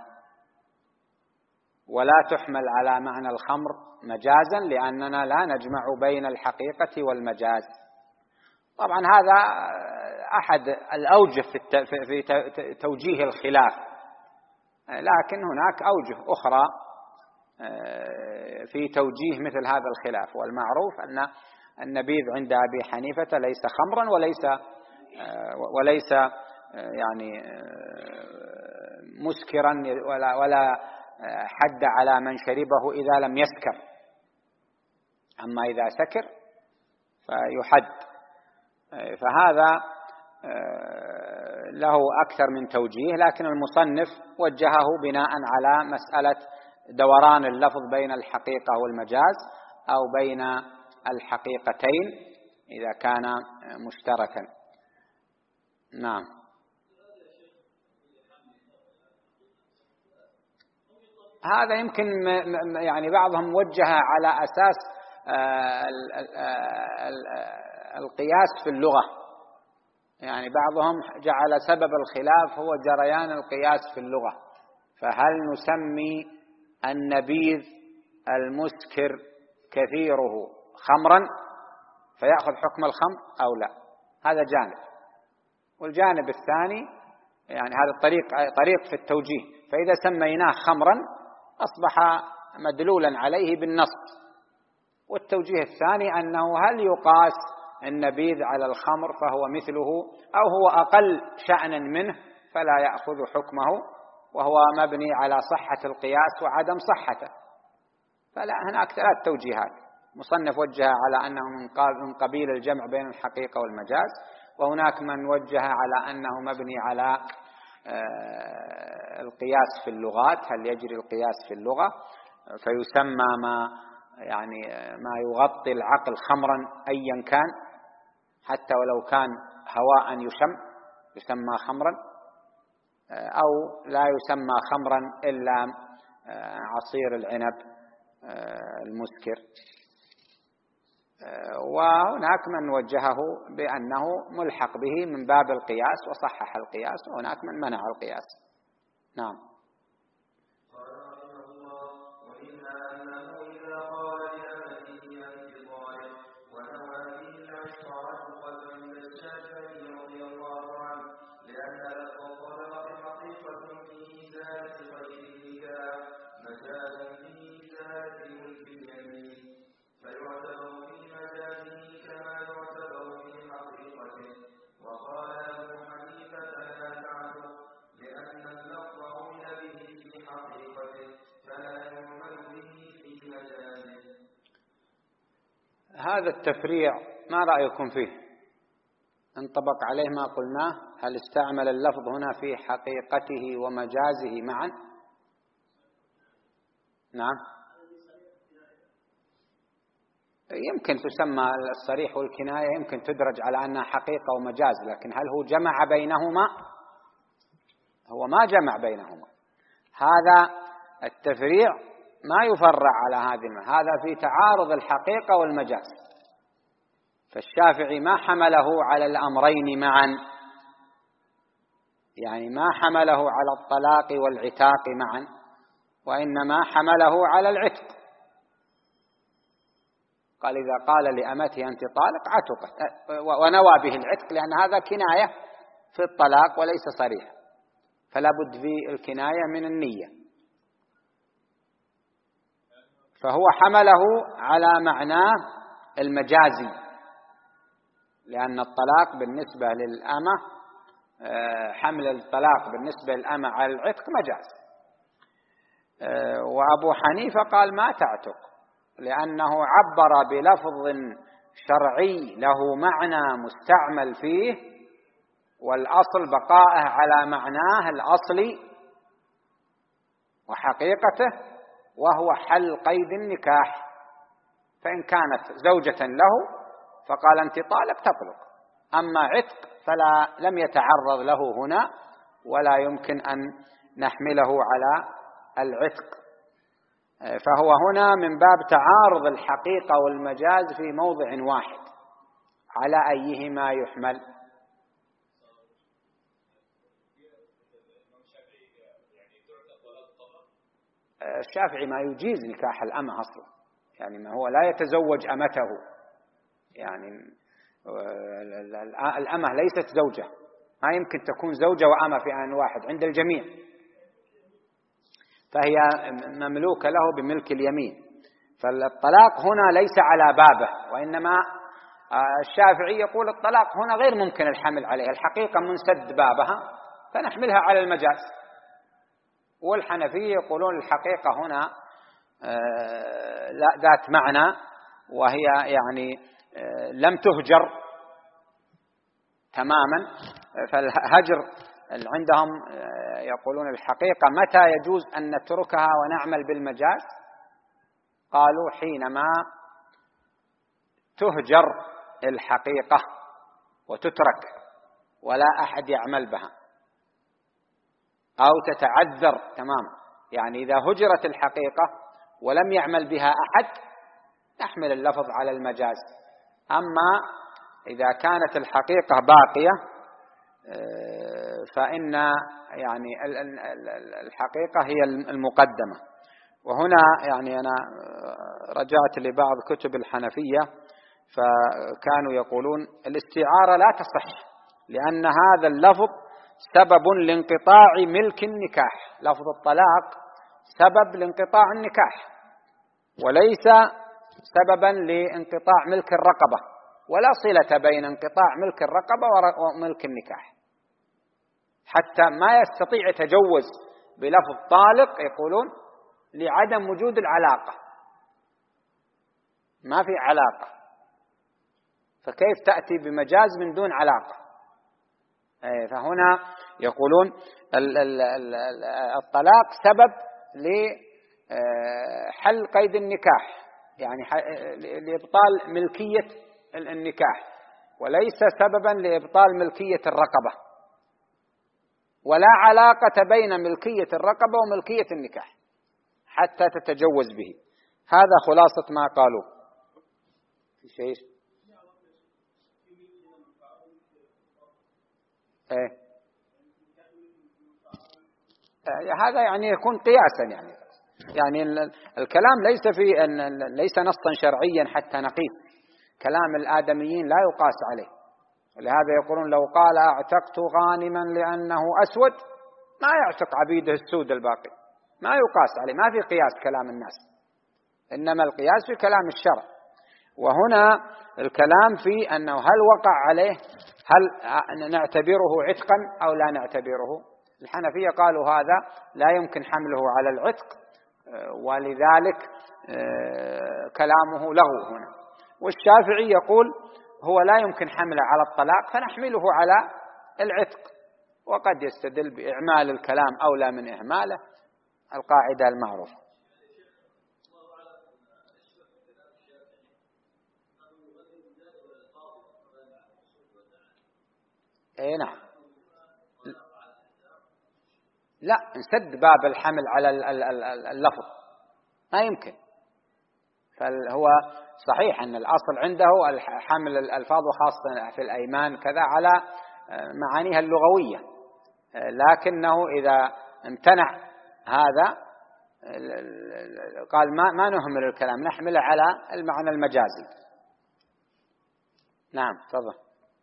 A: ولا تحمل على معنى الخمر مجازا، لأننا لا نجمع بين الحقيقة والمجاز. طبعا هذا أحد الأوجه في توجيه الخلاف، لكن هناك أوجه أخرى في توجيه مثل هذا الخلاف، والمعروف أن النبيذ عند أبي حنيفة ليس خمرا وليس يعني مسكرا، ولا حد على من شربه إذا لم يسكر، أما إذا سكر فيحد. فهذا له أكثر من توجيه، لكن المصنف وجهه بناء على مسألة دوران اللفظ بين الحقيقة والمجاز أو بين الحقيقتين إذا كان مشتركا. نعم. هذا يمكن يعني بعضهم وجه على أساس القياس في اللغة، يعني بعضهم جعل سبب الخلاف هو جريان القياس في اللغة، فهل نسمي النبيذ المسكر كثيره خمرا فيأخذ حكم الخمر أو لا؟ هذا جانب. والجانب الثاني يعني هذا طريق في التوجيه، فإذا سميناه خمرا أصبح مدلولا عليه بالنص. والتوجيه الثاني أنه هل يقاس النبيذ على الخمر فهو مثله أو هو أقل شأنا منه فلا يأخذ حكمه، وهو مبني على صحة القياس وعدم صحته. فلا، هناك 3 توجيهات. مصنف وجه على أنه من قبيل الجمع بين الحقيقة والمجاز، وهناك من وجه على أنه مبني على القياس في اللغات، هل يجري القياس في اللغة فيسمى ما يغطي العقل خمرا أيا كان، حتى ولو كان هواء يسمى خمرا، أو لا يسمى خمرا إلا عصير العنب المسكر. وهناك من وجهه بأنه ملحق به من باب القياس وصحح القياس، وهناك من منع القياس. نعم. هذا التفريع ما رأيكم فيه؟ انطبق عليه ما قلناه؟ هل استعمل اللفظ هنا في حقيقته ومجازه معا؟ نعم. يمكن تسمى الصريح والكناية، يمكن تدرج على أنها حقيقة ومجاز، لكن هل هو جمع بينهما؟ هو ما جمع بينهما. هذا التفريع ما يفرع على هذا في تعارض الحقيقة والمجاز. فالشافعي ما حمله على الأمرين معا، يعني ما حمله على الطلاق والعتاق معا، وإنما حمله على العتق. قال إذا قال لأمته أنت طالق عتقت، ونوى به العتق، لأن هذا كناية في الطلاق وليس صريح، فلا بد في الكناية من النية. فهو حمله على معناه المجازي، لأن الطلاق بالنسبة للأمة، حمل الطلاق بالنسبة للأمة على العتق مجاز. وأبو حنيفة قال ما تعتق، لأنه عبر بلفظ شرعي له معنى مستعمل فيه، والأصل بقائه على معناه الأصلي وحقيقته، وهو حل قيد النكاح. فإن كانت زوجة له فقال أنت طالق تطلق، أما عتق فلا لم يتعرض له هنا، ولا يمكن أن نحمله على العتق. فهو هنا من باب تعارض الحقيقة والمجاز في موضع واحد، على أيهما يحمل؟ الشافعي ما يجيز نكاح الأمة أصلا، يعني ما هو لا يتزوج أمته، يعني الأمة ليست زوجة، ما يمكن تكون زوجة وأمة في آن واحد عند الجميع، فهي مملوكة له بملك اليمين. فالطلاق هنا ليس على بابه، وإنما الشافعي يقول الطلاق هنا غير ممكن الحمل عليه، الحقيقة منسد بابها فنحملها على المجاز. والحنفية يقولون الحقيقة هنا ذات معنى، وهي يعني لم تهجر، تماما. فالهجر عندهم يقولون الحقيقة متى يجوز أن نتركها ونعمل بالمجاز؟ قالوا حينما تهجر الحقيقة وتترك ولا أحد يعمل بها، أو تتعذر تماما. يعني إذا هجرت الحقيقة ولم يعمل بها أحد نحمل اللفظ على المجاز. أما إذا كانت الحقيقة باقية فإن يعني الحقيقة هي المقدمة. وهنا يعني أنا رجعت لبعض كتب الحنفية فكانوا يقولون الاستعارة لا تصح، لأن هذا اللفظ سبب لانقطاع ملك النكاح. لفظ الطلاق سبب لانقطاع النكاح وليس سببا لانقطاع ملك الرقبة، ولا صلة بين انقطاع ملك الرقبة وملك النكاح. حتى ما يستطيع يتجوز بلفظ طالق يقولون لعدم وجود العلاقة، ما في علاقة، فكيف تأتي بمجاز من دون علاقة؟ فهنا يقولون الطلاق سبب لحل قيد النكاح، يعني لإبطال ملكية النكاح، وليس سببا لإبطال ملكية الرقبة، ولا علاقة بين ملكية الرقبة وملكية النكاح حتى تتجوز به. هذا خلاصة ما قالوا. في شيء هذا يعني يكون قياسا، يعني الكلام ليس نصا شرعيا حتى نقيس. كلام الآدميين لا يقاس عليه، ولهذا يقولون لو قال اعتقت غانما لأنه أسود ما يعتق عبيده السود الباقي، ما يقاس عليه، ما في قياس كلام الناس، إنما القياس في كلام الشرع. وهنا الكلام في أنه هل وقع عليه، هل نعتبره عتقا أو لا نعتبره. الحنفية قالوا هذا لا يمكن حمله على العتق، ولذلك كلامه لغو هنا. والشافعي يقول هو لا يمكن حمله على الطلاق فنحمله على العتق، وقد يستدل بإعمال الكلام أولى من إهماله، القاعدة المعروفة. نعم، لا نسد باب الحمل على اللفظ، ما يمكن. فهو صحيح أن الأصل عنده حمل الألفاظ وخاصة في الأيمان كذا على معانيها اللغوية، لكنه إذا امتنع هذا قال ما نهمل الكلام، نحمله على المعنى المجازي. نعم تفضل.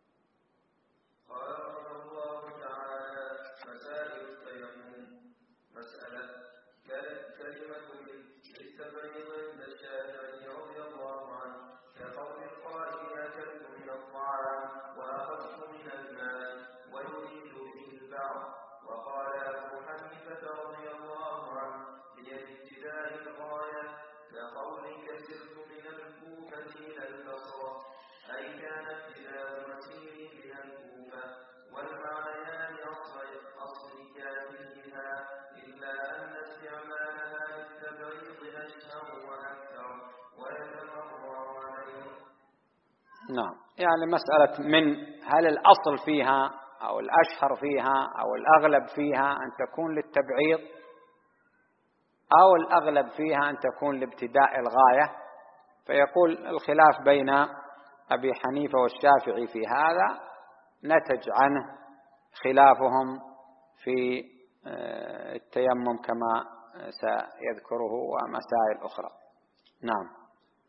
A: نعم، يعني مسألة من هل الأصل فيها أو الأشهر فيها أو الأغلب فيها أن تكون للتبعيض أو الأغلب فيها أن تكون لابتداء الغاية. فيقول الخلاف بين أبي حنيفة والشافعي في هذا نتج عنه خلافهم في التيمم كما سيذكره ومسائل أخرى. نعم.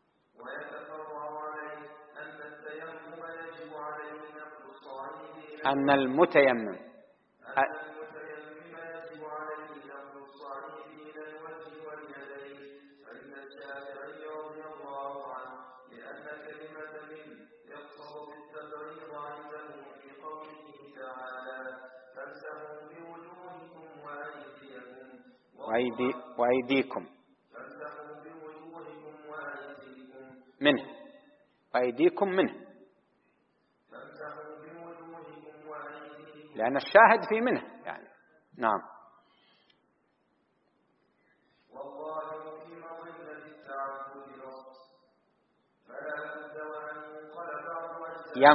A: أن المتيمم
B: يجب عليه نقل الصعيد إلى الوجه واليدين، فإن الشافعي رضي الله عنه لأن كلمة من يقصد بالتبريض عنده في قوله تعالى فامسحوا بوجوهكم
A: وأيديكم
B: فامسحوا بوجوهكم وأيديكم
A: منه، وأيديكم منه.
B: فامسحوا بوجوهكم
A: لأن الشاهد في منه يعني. نعم.
B: والظاهر في مظنة التعبد نص، فلا بد وأن ينقل بعض أجزاء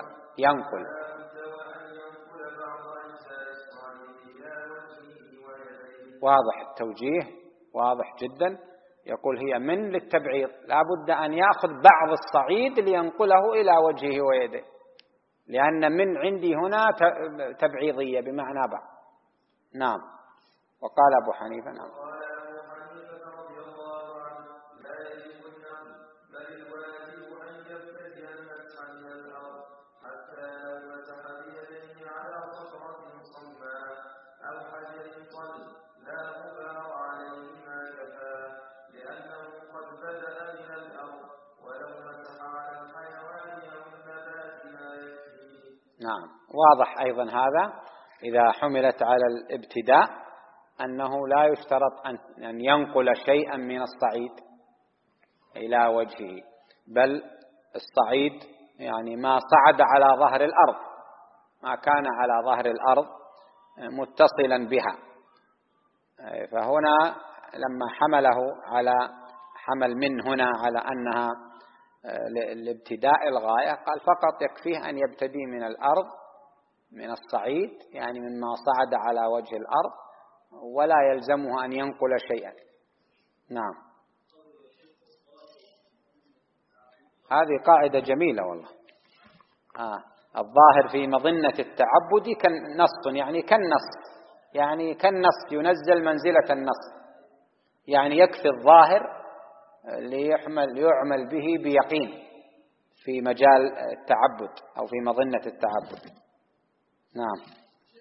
B: الصعيد إلى وجهه ويديه.
A: واضح التوجيه، واضح جدا. يقول هي من للتبعيض، لا بد أن يأخذ بعض الصعيد لينقله إلى وجهه ويديه، لأن من عندي هنا تبعيضية بمعنى بعض. نعم. وقال أبو حنيفة نعم.
B: قال أبو حنيفة رضي الله عنه لا يجب النقل، بل الواجب أن يبتدئ المسح من الأرض حتى لو مسح بيديه على صخرة صلباء أو حجر صلب لا غبار عليهما كفى، لأنه قد بدأ من الأرض، ولو مسح على الحيوان أو النبات لا يكفي.
A: نعم. واضح أيضا هذا إذا حملت على الابتداء أنه لا يشترط أن ينقل شيئا من الصعيد إلى وجهه، بل الصعيد يعني ما صعد على ظهر الأرض، ما كان على ظهر الأرض متصلا بها. فهنا لما حمله على حمل من هنا على أنها لابتداء الغاية، قال فقط يكفيه أن يبتدي من الأرض، من الصعيد يعني مما صعد على وجه الأرض، ولا يلزمه أن ينقل شيئا. نعم. هذه قاعدة جميلة والله. الظاهر في مظنة التعبد كالنص، يعني كالنص ينزل منزلة النص، يعني يكفي الظاهر ليعمل به بيقين في مجال التعبد أو في مظنة التعبد. نعم.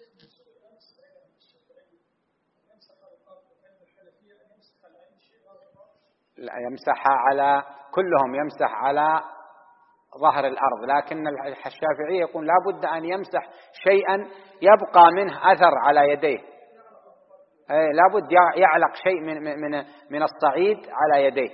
A: لا يمسح على كلهم، يمسح على ظهر الأرض، لكن الشافعي يقول لا بد أن يمسح شيئا يبقى منه أثر على يديه، لا بد يعلق شيء من الصعيد على يديه.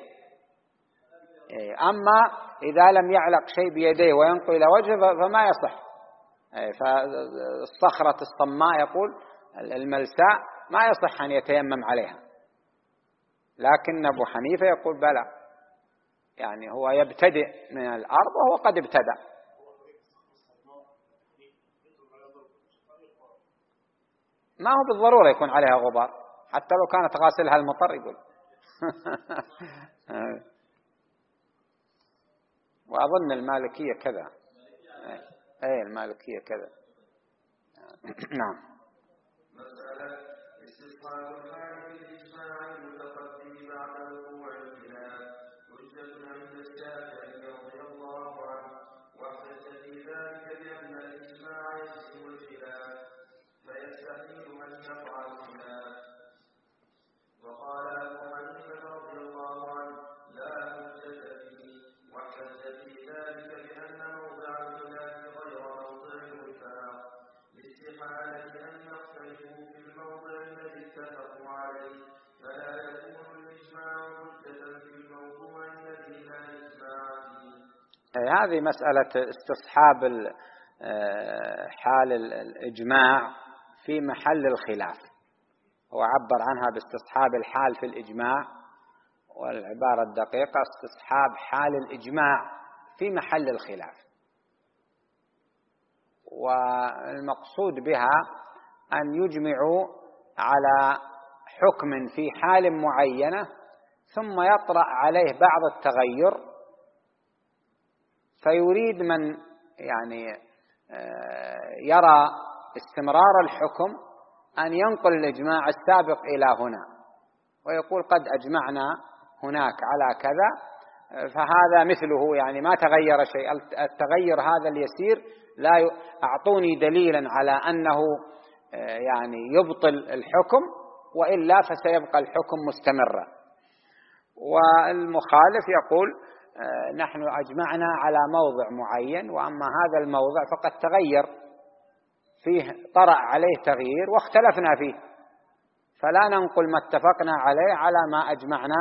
A: أما إذا لم يعلق شيء بيديه وينقل إلى وجهه فما يصح. فالصخرة الصماء يقول الملساء ما يصح أن يتيمم عليها، لكن أبو حنيفة يقول بلى، يعني هو يبتدئ من الأرض وهو قد ابتدأ. ما هو بالضرورة يكون عليها غبار، حتى لو كانت غاسلها المطر يقول. وأظن المالكية كذا. المالكية كذا. نعم.
B: مسألة استصحاب الحال بالإجماع المتقدم بعد وقوع الخلاف حجة عند الشافعي رضي الله عنه، واحتج في ذلك بأن الإجماع يجزم الخلاف فيستحيل أن يقع الخلاف. وقال أبو حنيفة رضي الله عنه لا حجة فيه، واحتج في ذلك بأن موضع الخلاف غير موضع الوفاق لاستحالة أن يختلفوا في الموضع الذي اتفقوا عليه، فلا يكون الإجماع حجة في الموضوع الذي لا إجماع فيه.
A: هذه مسألة استصحاب حال الإجماع في محل الخلاف، هو عبر عنها باستصحاب الحال في الإجماع، والعبارة الدقيقة استصحاب حال الإجماع في محل الخلاف. والمقصود بها أن يجمعوا على حكم في حال معينة ثم يطرأ عليه بعض التغير، فيريد من يعني يرى استمرار الحكم أن ينقل الإجماع السابق إلى هنا، ويقول قد أجمعنا هناك على كذا فهذا مثله، يعني ما تغير شيء، التغير هذا اليسير لا أعطوني دليلا على أنه يعني يبطل الحكم، وإلا فسيبقى الحكم مستمرا. والمخالف يقول نحن أجمعنا على موضع معين، وأما هذا الموضع فقد تغير فيه، طرأ عليه تغيير واختلفنا فيه، فلا ننقل ما اتفقنا عليه على ما أجمعنا،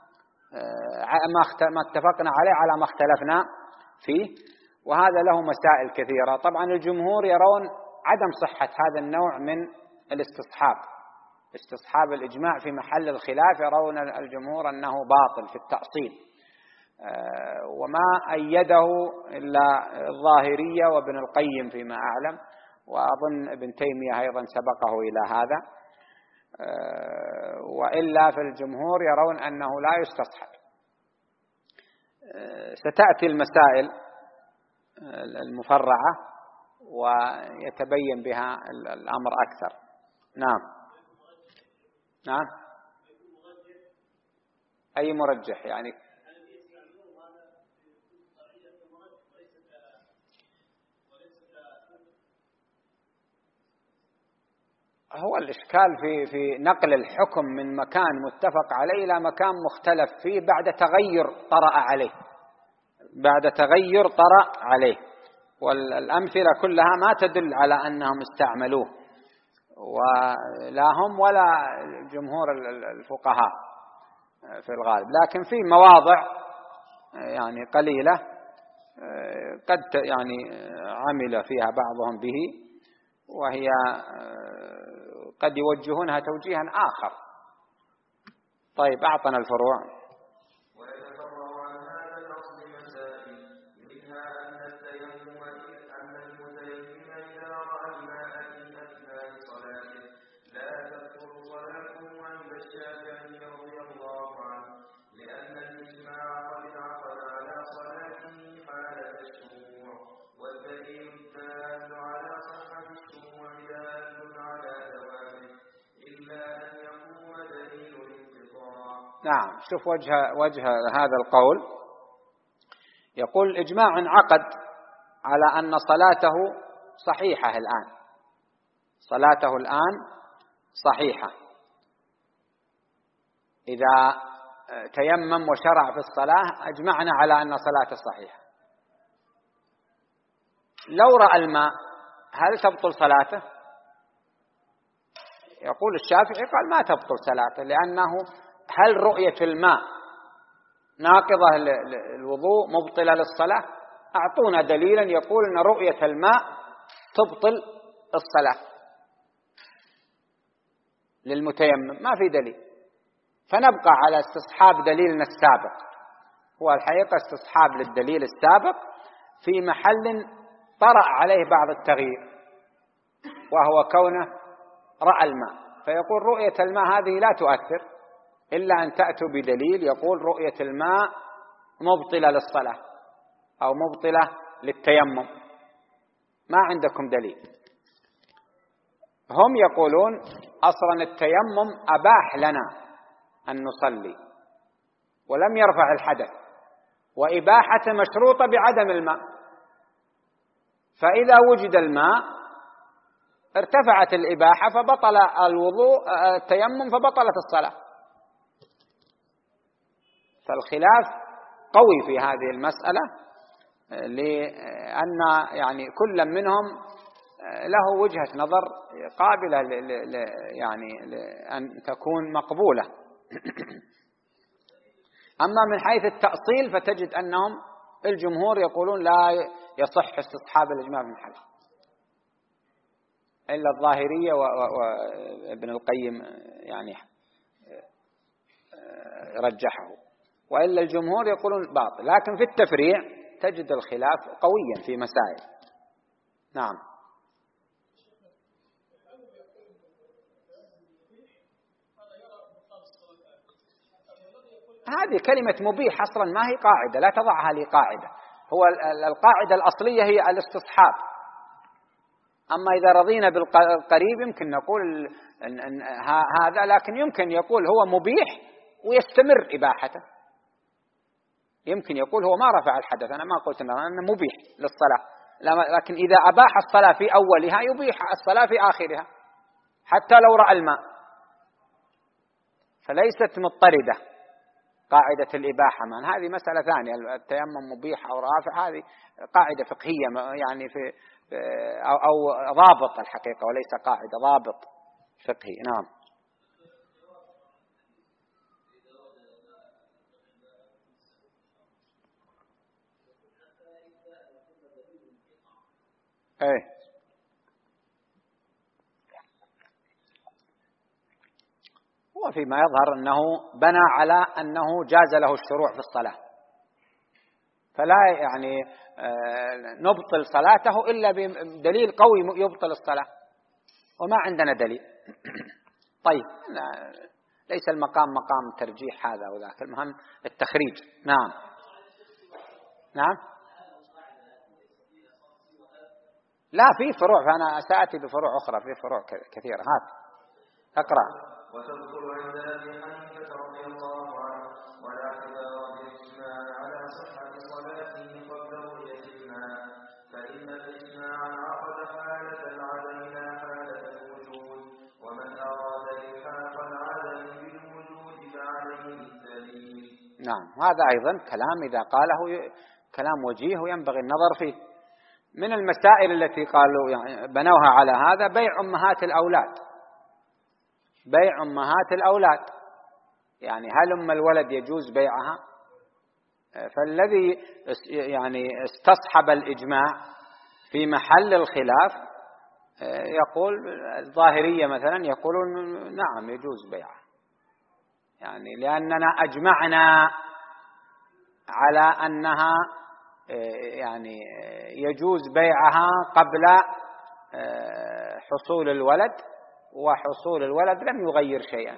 A: ما اتفقنا عليه على ما اختلفنا فيه. وهذا له مسائل كثيرة. طبعا الجمهور يرون عدم صحة هذا النوع من الاستصحاب، استصحاب الإجماع في محل الخلاف. يرون الجمهور أنه باطل في التأصيل، وما أيده إلا الظاهرية وابن القيم فيما أعلم، وأظن ابن تيمية أيضا سبقه إلى هذا، وإلا في الجمهور يرون أنه لا يستصحب. ستأتي المسائل المفرعة ويتبين بها الأمر أكثر. نعم. نعم. أي مرجح يعني؟ هو الإشكال في نقل الحكم من مكان متفق عليه إلى مكان مختلف فيه بعد تغير طرأ عليه، والأمثلة كلها ما تدل على أنهم استعملوه، ولا هم ولا جمهور الفقهاء في الغالب، لكن في مواضع يعني قليلة قد يعني عمل فيها بعضهم به، وهي قد يوجهونها توجيها آخر. طيب، أعطنا الفروع.
B: ويتفرع عن هذا الأصل مسائل، منها أن التيمم أن المتيمم إذا رأى الماء في أثناء صلاته لا تبطل صلاته عند الشافعي رضي الله عنه، لأن الإجماع قد انعقد على صلاته حالة الشروع، والدليل الدال على صحة الشروع دال على دوامه، إلا أن يقوم دليل الانقطاع.
A: نعم، شوف وجه هذا القول. يقول الإجماع انعقد على أن صلاته صحيحة الآن، صلاته الآن صحيحة إذا تيمم وشرع في الصلاة، أجمعنا على أن صلاته صحيحة. لو رأى الماء هل تبطل صلاته؟ يقول الشافعي قال ما تبطل صلاته، لأنه هل رؤية الماء ناقضة للوضوء مبطلة للصلاة؟ أعطونا دليلا يقول أن رؤية الماء تبطل الصلاة للمتيمم، ما في دليل، فنبقى على استصحاب دليلنا السابق. هو الحقيقة استصحاب للدليل السابق في محل طرأ عليه بعض التغيير، وهو كونه رأى الماء، فيقول رؤية الماء هذه لا تؤثر إلا أن تأتوا بدليل يقول رؤية الماء مبطلة للصلاة أو مبطلة للتيمم. ما عندكم دليل. هم يقولون أصلا التيمم أباح لنا أن نصلي ولم يرفع الحدث، وإباحة مشروطة بعدم الماء، فإذا وجد الماء ارتفعت الإباحة فبطل التيمم فبطلت الصلاة. فالخلاف قوي في هذه المسألة، لأن يعني كل منهم له وجهة نظر قابلة يعني أن تكون مقبولة. أما من حيث التأصيل فتجد أنهم الجمهور يقولون لا يصح استصحاب الإجماع في محله، إلا الظاهرية وابن القيم يعني رجحه، وإلا الجمهور يقولون باطل. لكن في التفريع تجد الخلاف قويا في مسائل. نعم. هذه كلمة مبيح أصلا ما هي قاعدة، لا تضعها لي قاعدة. هو القاعدة الأصلية هي الاستصحاب، أما إذا رضينا بالقريب يمكن نقول إن هذا، لكن يمكن يقول هو مبيح ويستمر إباحته، يمكن يقول هو ما رفع الحدث، أنا ما قلت أنه مبيح للصلاة، لكن إذا أباح الصلاة في أولها يبيح الصلاة في آخرها حتى لو رأى الماء، فليست مضطردة قاعدة الإباحة. من هذه مسألة ثانية، التيمم مبيح أو رافع، هذه قاعدة فقهية يعني أو ضابط الحقيقة، وليس قاعدة، ضابط فقهي. نعم. وفيما يظهر أنه بنى على أنه جاز له الشروع في الصلاة، فلا يعني نبطل صلاته إلا بدليل قوي يبطل الصلاة، وما عندنا دليل. طيب ليس المقام مقام ترجيح هذا وذاك، المهم التخريج. نعم نعم. لا في فروع، فأنا سأتي بفروع أخرى، في فروع كثيرة. هات اقرأ.
B: وتذكر عند أبي حنيفة رضي الله عنه ولا اعتبار بالإجماع على صحة صلاته قبل رؤية الماء، فإن الإجماع انعقد حالة العدم لا حالة الوجود، ومن أراد إلحاق العدم بالوجود فعليه الدليل.
A: نعم هذا أيضا كلام إذا قاله كلام وجيه وينبغي النظر فيه. من المسائل التي قالوا يعني بنوها على هذا بيع أمهات الأولاد. بيع أمهات الأولاد يعني هل أم الولد يجوز بيعها؟ فالذي يعني استصحب الإجماع في محل الخلاف يقول الظاهرية مثلا يقولون نعم يجوز بيعها، يعني لأننا أجمعنا على أنها يعني يجوز بيعها قبل حصول الولد، وحصول الولد لم يغير شيئا،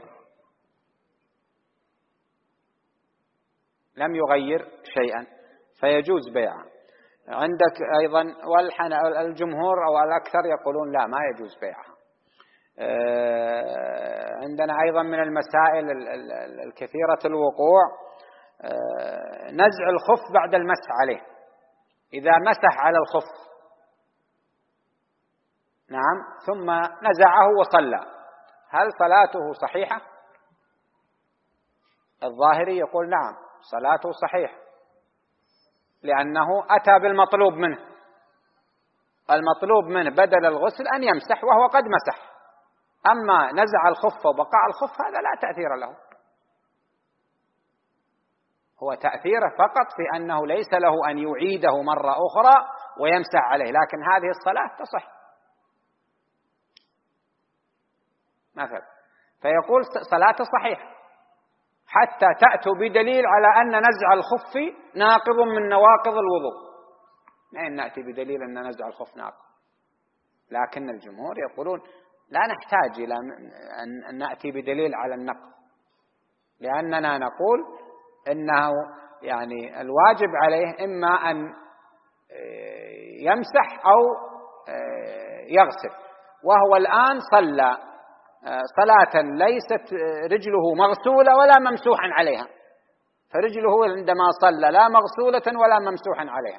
A: لم يغير شيئا، فيجوز بيعها. عندك أيضا الجمهور أو الأكثر يقولون لا ما يجوز بيعها. عندنا أيضا من المسائل الكثيرة الوقوع نزع الخف بعد المسح عليه. إذا مسح على الخف نعم ثم نزعه وصلى، هل صلاته صحيحة؟ الظاهري يقول نعم صلاته صحيحة، لأنه أتى بالمطلوب منه. المطلوب منه بدل الغسل أن يمسح وهو قد مسح، أما نزع الخف وبقاء الخف هذا لا تأثير له، هو تأثيره فقط في أنه ليس له أن يعيده مرة أخرى ويمسح عليه، لكن هذه الصلاة تصح مثلا. فيقول صلاة صحيحة حتى تأتوا بدليل على أن نزع الخف ناقض من نواقض الوضوء. يعني نأتي بدليل أن نزع الخف ناقض، لكن الجمهور يقولون لا نحتاج إلى أن نأتي بدليل على النقض، لأننا نقول إنه يعني الواجب عليه إما أن يمسح أو يغسل، وهو الآن صلى صلاة ليست رجله مغسولة ولا ممسوحا عليها، فرجله عندما صلى لا مغسولة ولا ممسوحا عليها.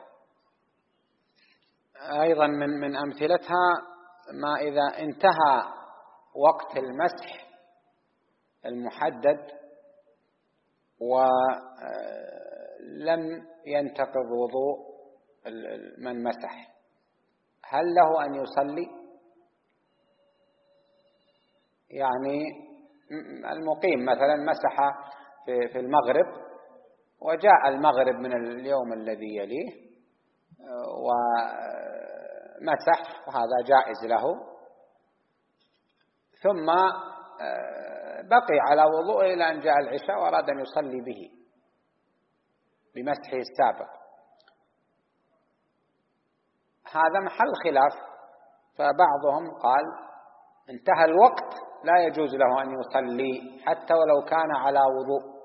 A: أيضا من أمثلتها ما إذا انتهى وقت المسح المحدد ولم ينتقض وضوء من مسح، هل له أن يصلي؟ يعني المقيم مثلا مسح في المغرب وجاء المغرب من اليوم الذي يليه ومسح، وهذا جائز له، ثم بقي على وضوءه إلى أن جاء العشاء وأراد أن يصلي به بمسحه السابق، هذا محل خلاف. فبعضهم قال انتهى الوقت لا يجوز له أن يصلي حتى ولو كان على وضوء،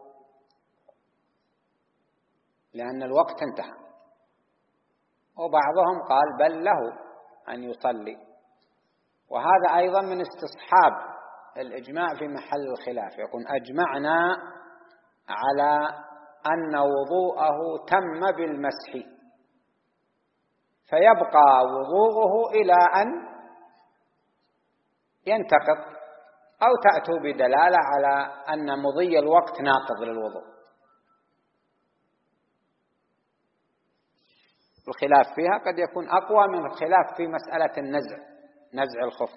A: لأن الوقت انتهى. وبعضهم قال بل له أن يصلي، وهذا أيضا من استصحاب الإجماع في محل الخلاف. يقول أجمعنا على أن وضوءه تم بالمسح، فيبقى وضوءه إلى أن ينتقض، أو تأتوا بدلالة على أن مضي الوقت ناقض للوضوء. الخلاف فيها قد يكون أقوى من الخلاف في مسألة نزع الخف.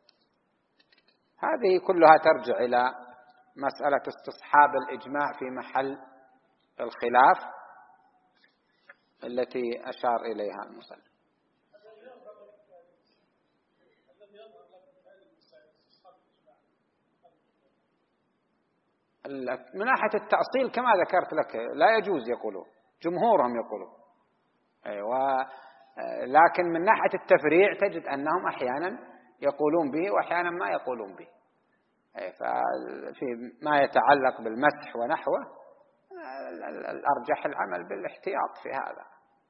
A: هذه كلها ترجع إلى مسألة استصحاب الإجماع في محل الخلاف التي أشار إليها المصنف. من ناحية التأصيل كما ذكرت لك لا يجوز يقولون، جمهورهم يقولون، لكن من ناحية التفريع تجد أنهم أحيانا يقولون به وأحيانا ما يقولون به. ففي ما يتعلق بالمسح ونحوه الأرجح العمل بالاحتياط في هذا،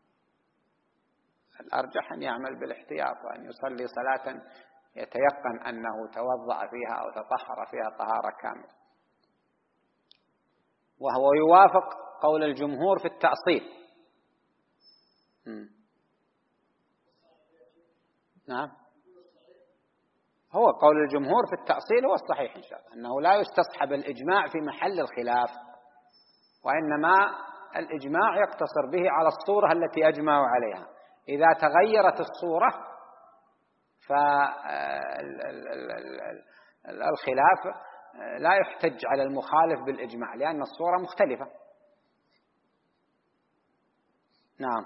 A: الأرجح أن يعمل بالاحتياط وأن يصلي صلاة يتيقن أنه توضأ فيها أو تطهر فيها طهارة كاملة، وهو يوافق قول الجمهور في التأصيل. نعم، هو قول الجمهور في التأصيل هو الصحيح إن شاء الله، أنه لا يستصحب الإجماع في محل الخلاف، وإنما الإجماع يقتصر به على الصورة التي أجمعوا عليها. إذا تغيرت الصورة فالخلاف لا يحتج على المخالف بالإجماع لأن الصورة مختلفة. نعم.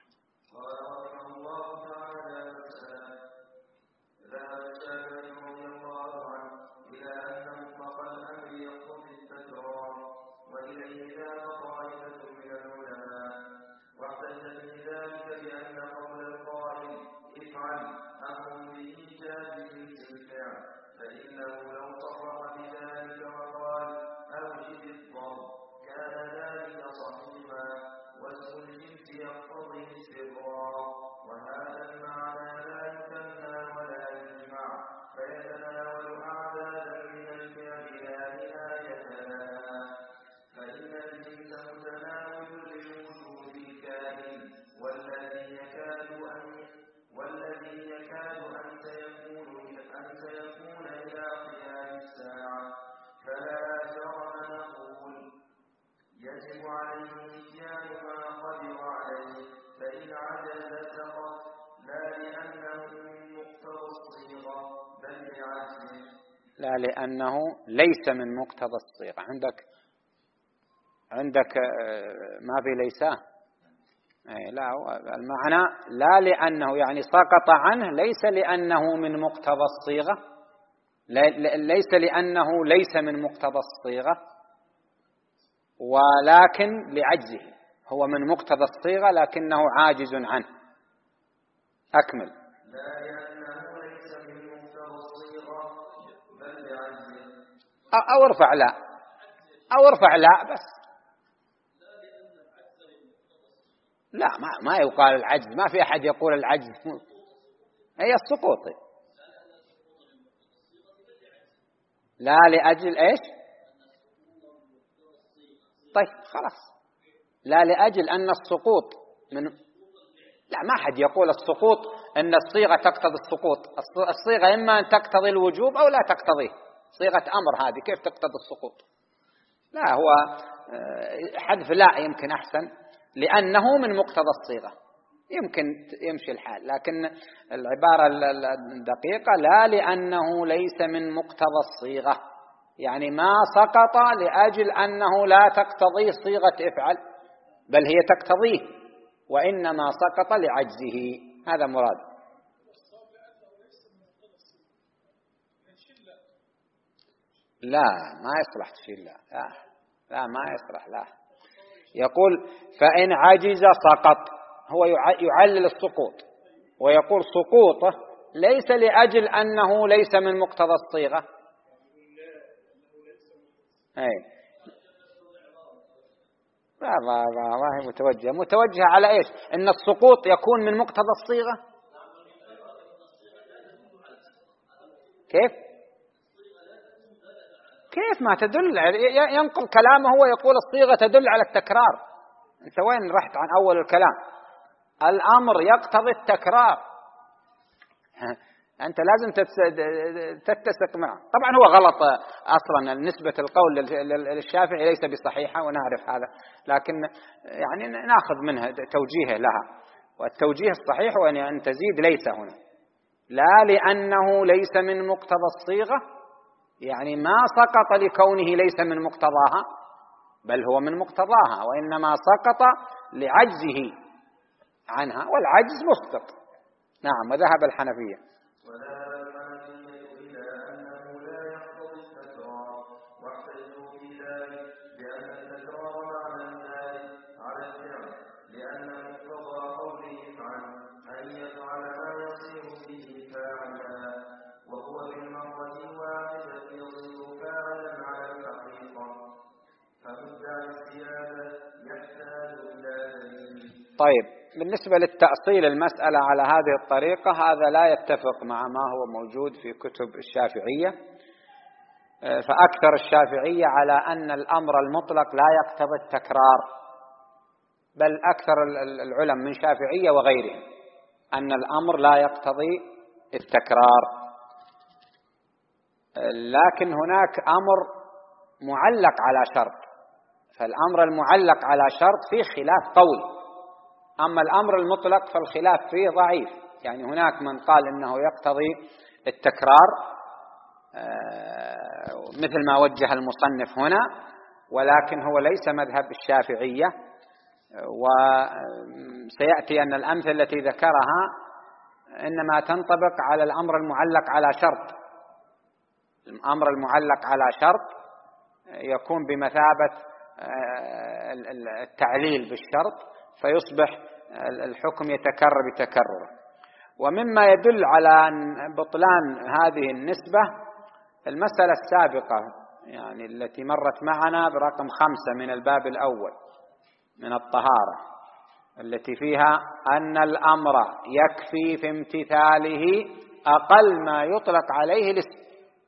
A: لا لأنه ليس من مقتضى الصيغة. عندك ما في ليساه، لا المعنى لا لأنه يعني سقط عنه، ليس لأنه من مقتضى الصيغة، ليس لأنه ليس من مقتضى الصيغة، ولكن لعجزه. هو من مقتضى الصيغة لكنه عاجز عنه. أكمل. أو ارفع لا، أو ارفع لا بس. لا ما يقال العجز، ما في أحد يقول العجز، هي السقوط. لا لأجل إيش؟ طيب خلاص، لا لأجل أن السقوط من، لا ما حد يقول السقوط أن الصيغة تقتضي السقوط. الصيغة إما أن تقتضي الوجوب أو لا تقتضيه، صيغة أمر هذه كيف تقتضي السقوط؟ لا، هو حذف لا يمكن أحسن، لأنه من مقتضى الصيغة يمكن يمشي الحال، لكن العبارة الدقيقة لا لأنه ليس من مقتضى الصيغة، يعني ما سقط لأجل أنه لا تقتضيه صيغة افعل، بل هي تقتضيه، وإنما سقط لعجزه. هذا مراد. لا ما يصلح تشيل لا ما يصلح. لا، يقول فإن عجز سقط، هو يعلل السقوط ويقول سقوطه ليس لأجل أنه ليس من مقتضى الصيغة. ما هي متوجهة على إيش؟ إن السقوط يكون من مقتضى الصيغة. كيف ما تدل؟ ينقل كلامه هو يقول الصيغة تدل على التكرار. أنت وين رحت عن أول الكلام؟ الأمر يقتضي التكرار، أنت لازم تتسق معه. طبعا هو غلط أصلا، نسبة القول للشافعي ليس بصحيحة ونعرف هذا، لكن يعني نأخذ منها توجيهه لها، والتوجيه الصحيح هو أن تزيد ليس هنا، لا لأنه ليس من مقتضى الصيغة، يعني ما سقط لكونه ليس من مقتضاها، بل هو من مقتضاها، وإنما سقط لعجزه عنها، والعجز مسقط. نعم. وذهب الحنفية
B: إلى أنه لا يقتضي التكرار، واحتجوا إلى
A: طيب، بالنسبة للتأصيل المسألة على هذه الطريقة، هذا لا يتفق مع ما هو موجود في كتب الشافعية. فأكثر الشافعية على أن الأمر المطلق لا يقتضي التكرار، بل أكثر العلم من شافعية وغيرهم أن الأمر لا يقتضي التكرار. لكن هناك أمر معلق على شرط، فالأمر المعلق على شرط فيه خلاف قوي، أما الأمر المطلق فالخلاف فيه ضعيف. يعني هناك من قال إنه يقتضي التكرار مثل ما وجه المصنف هنا، ولكن هو ليس مذهب الشافعية. وسيأتي أن الأمثلة التي ذكرها إنما تنطبق على الأمر المعلق على شرط. الأمر المعلق على شرط يكون بمثابة التعليل بالشرط، فيصبح الحكم يتكرر بتكرره. ومما يدل على بطلان هذه النسبة المسألة السابقة، يعني التي مرت معنا برقم 5 من الباب الأول من الطهارة، التي فيها أن الأمر يكفي في امتثاله أقل ما يطلق عليه الاسم.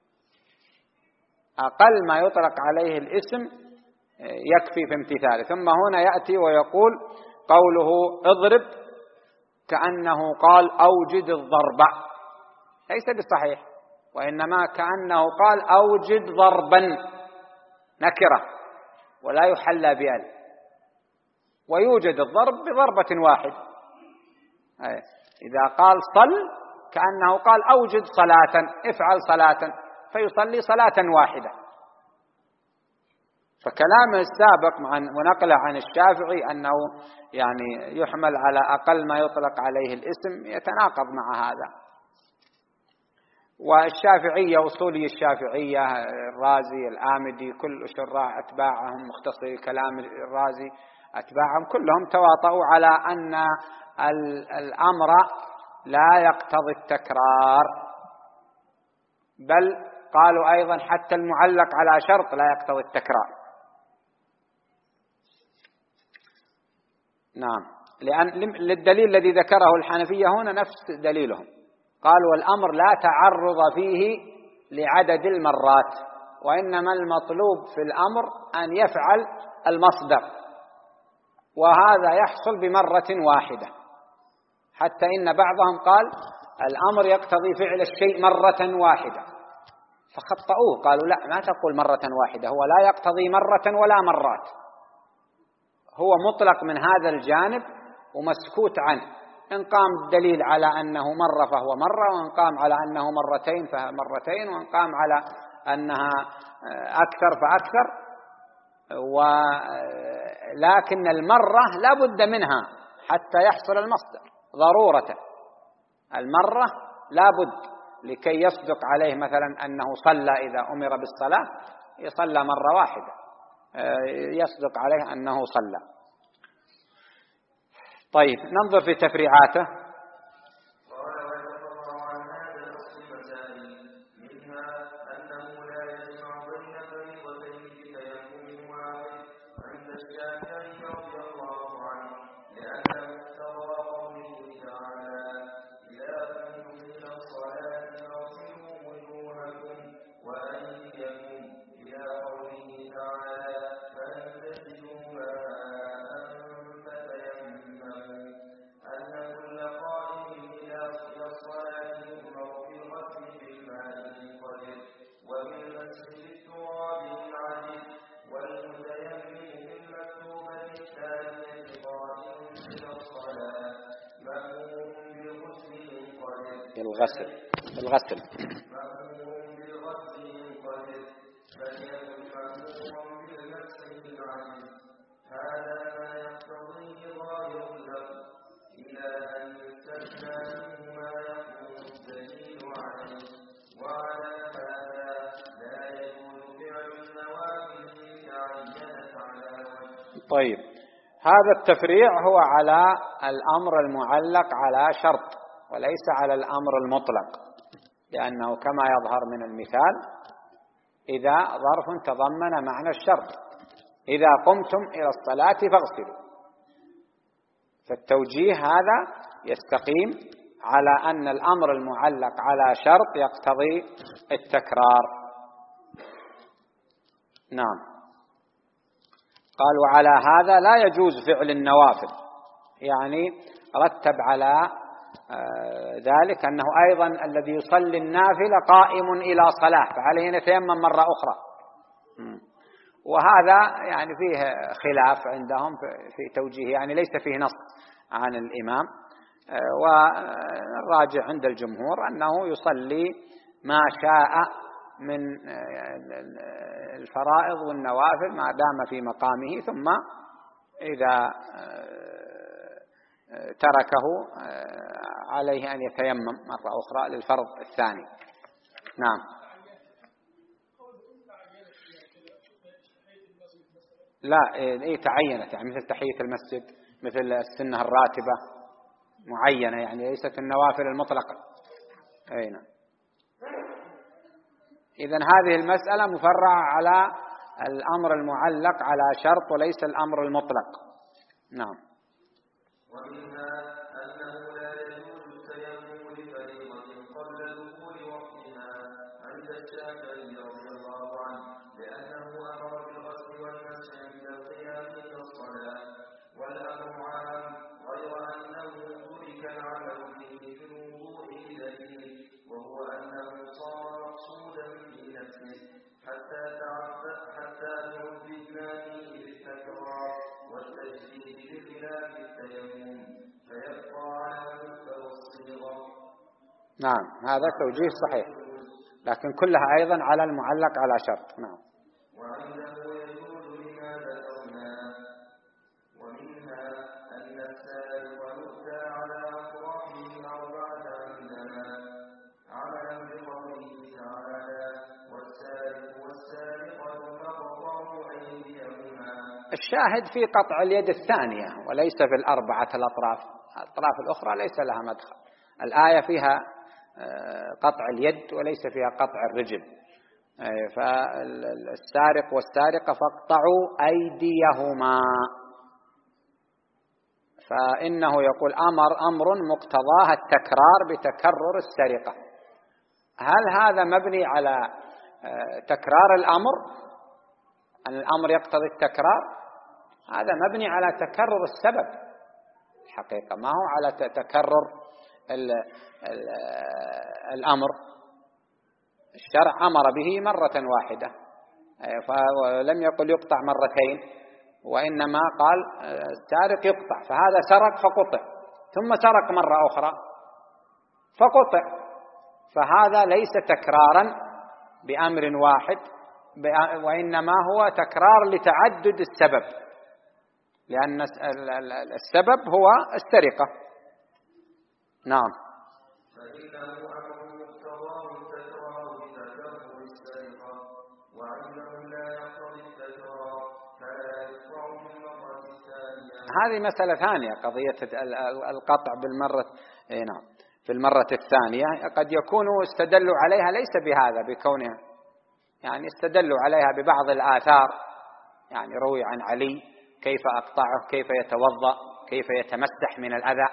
A: أقل ما يطلق عليه الاسم يكفي في امتثاله. ثم هنا يأتي ويقول قوله اضرب كأنه قال أوجد الضرب، ليس بصحيح، وإنما كأنه قال أوجد ضربا، نكرة ولا يحلى بأل، ويوجد الضرب بضربة واحدة. إذا قال صل كأنه قال أوجد صلاة، افعل صلاة، فيصلي صلاة واحدة. فكلامه السابق ونقله عن الشافعي أنه يعني يحمل على أقل ما يطلق عليه الاسم يتناقض مع هذا. والشافعية أصولي الشافعية الرازي الآمدي كل شراح أتباعهم مختصري كلام الرازي أتباعهم كلهم تواطؤوا على أن الأمر لا يقتضي التكرار، بل قالوا أيضا حتى المعلق على شرط لا يقتضي التكرار. نعم، للدليل الذي ذكره الحنفية هنا نفس دليلهم، قالوا والأمر لا تعرض فيه لعدد المرات، وإنما المطلوب في الأمر أن يفعل المصدر، وهذا يحصل بمرة واحدة. حتى إن بعضهم قال الأمر يقتضي فعل الشيء مرة واحدة، فخطأوه قالوا لا، ما تقول مرة واحدة، هو لا يقتضي مرة ولا مرات، هو مطلق من هذا الجانب ومسكوت عنه. إن قام الدليل على أنه مرة فهو مرة، وإن قام على أنه مرتين فهو مرتين، وإن قام على أنها أكثر فأكثر. ولكن المرة لا بد منها حتى يحصل المصدر ضرورة. المرة لا بد لكي يصدق عليه مثلا أنه صلى، إذا أمر بالصلاة يصلى مرة واحدة يصدق عليه أنه صلى. طيب، ننظر في تفريعاته. الغسل طيب، هذا التفريع هو على الأمر المعلق على شرط وليس على الأمر المطلق، لأنه كما يظهر من المثال إذا ظرف تضمن معنى الشرط، إذا قمتم إلى الصلاة فاغسلوا، فالتوجيه هذا يستقيم على أن الأمر المعلق على شرط يقتضي التكرار. نعم. قال وعلى هذا لا يجوز فعل النوافل، يعني رتب على ذلك أنه أيضا الذي يصلي النافلة قائم إلى صلاة فعليه أن يتيمم مرة أخرى، وهذا يعني فيه خلاف عندهم في توجيه، يعني ليس فيه نص عن الإمام، والراجع عند الجمهور أنه يصلي ما شاء من الفرائض والنوافل ما دام في مقامه، ثم إذا تركه عليه أن يتيمم مرة أخرى للفرض الثاني. نعم. لا تعينت، يعني مثل تحية المسجد، مثل السنة الراتبة معينة، يعني ليست النوافل المطلقة. نعم. إذن هذه المسألة مفرعة على الأمر المعلق على شرط وليس الأمر المطلق. نعم.
B: ومنها أنه لا يجوز التيمم لفريضة قبل دخول وقتها عند الشافعي رضي الله عنه، لأنه أمر بالغسل والمسح عند القيام إلى الصلاة، والأمر عام، غير أنه ترك العمل به في الوضوء بدليل، وهو أنه صار مقصودا في نفسه حتى تعبد بالله بالتكرار والتجديد بخلاف التيمم، فيبقى على مستوى الصيغة.
A: نعم، هذا توجيه صحيح، لكن كلها أيضا على المعلق على شرط. نعم.
B: وعنده يجوز لما ذكرنا. ومنها أن السارق يؤتى على أطرافه الأربعة عندنا عملا بقوله تعالى والسارق والسارقة فاقطعوا أيديهما.
A: الشاهد في قطع اليد الثانية وليس في الأربعة الأطراف الأخرى ليس لها مدخل. الآية فيها قطع اليد وليس فيها قطع الرجل. فالسارق والسارقة فاقطعوا أيديهما، فإنه يقول أمر مقتضاه التكرار بتكرر السرقة. هل هذا مبني على تكرار الأمر، أن الأمر يقتضي التكرار؟ هذا مبني على تكرر السبب الحقيقة، ما هو على تكرر الأمر. الشرع أمر به مرة واحدة، فلم يقل يقطع مرتين، وإنما قال السارق يقطع، فهذا سرق فقطع، ثم سرق مرة أخرى فقطع، فهذا ليس تكرارا بأمر واحد، وإنما هو تكرار لتعدد السبب، لأن السبب هو السرقة. نعم.
B: فإنه أمر مقتضاه التكرار بتكرر السرقة، وأنه لا يقتضي التكرار فلا يقطع بالمرة الثانية.
A: هذه مسألة ثانية، قضية القطع بالمرة. نعم، في المرة الثانية قد يكونوا استدلوا عليها ليس بهذا، بكونها يعني استدلوا عليها ببعض الآثار، يعني روي عن علي كيف أقطعه، كيف يتوضأ، كيف يتمسح من الأذى،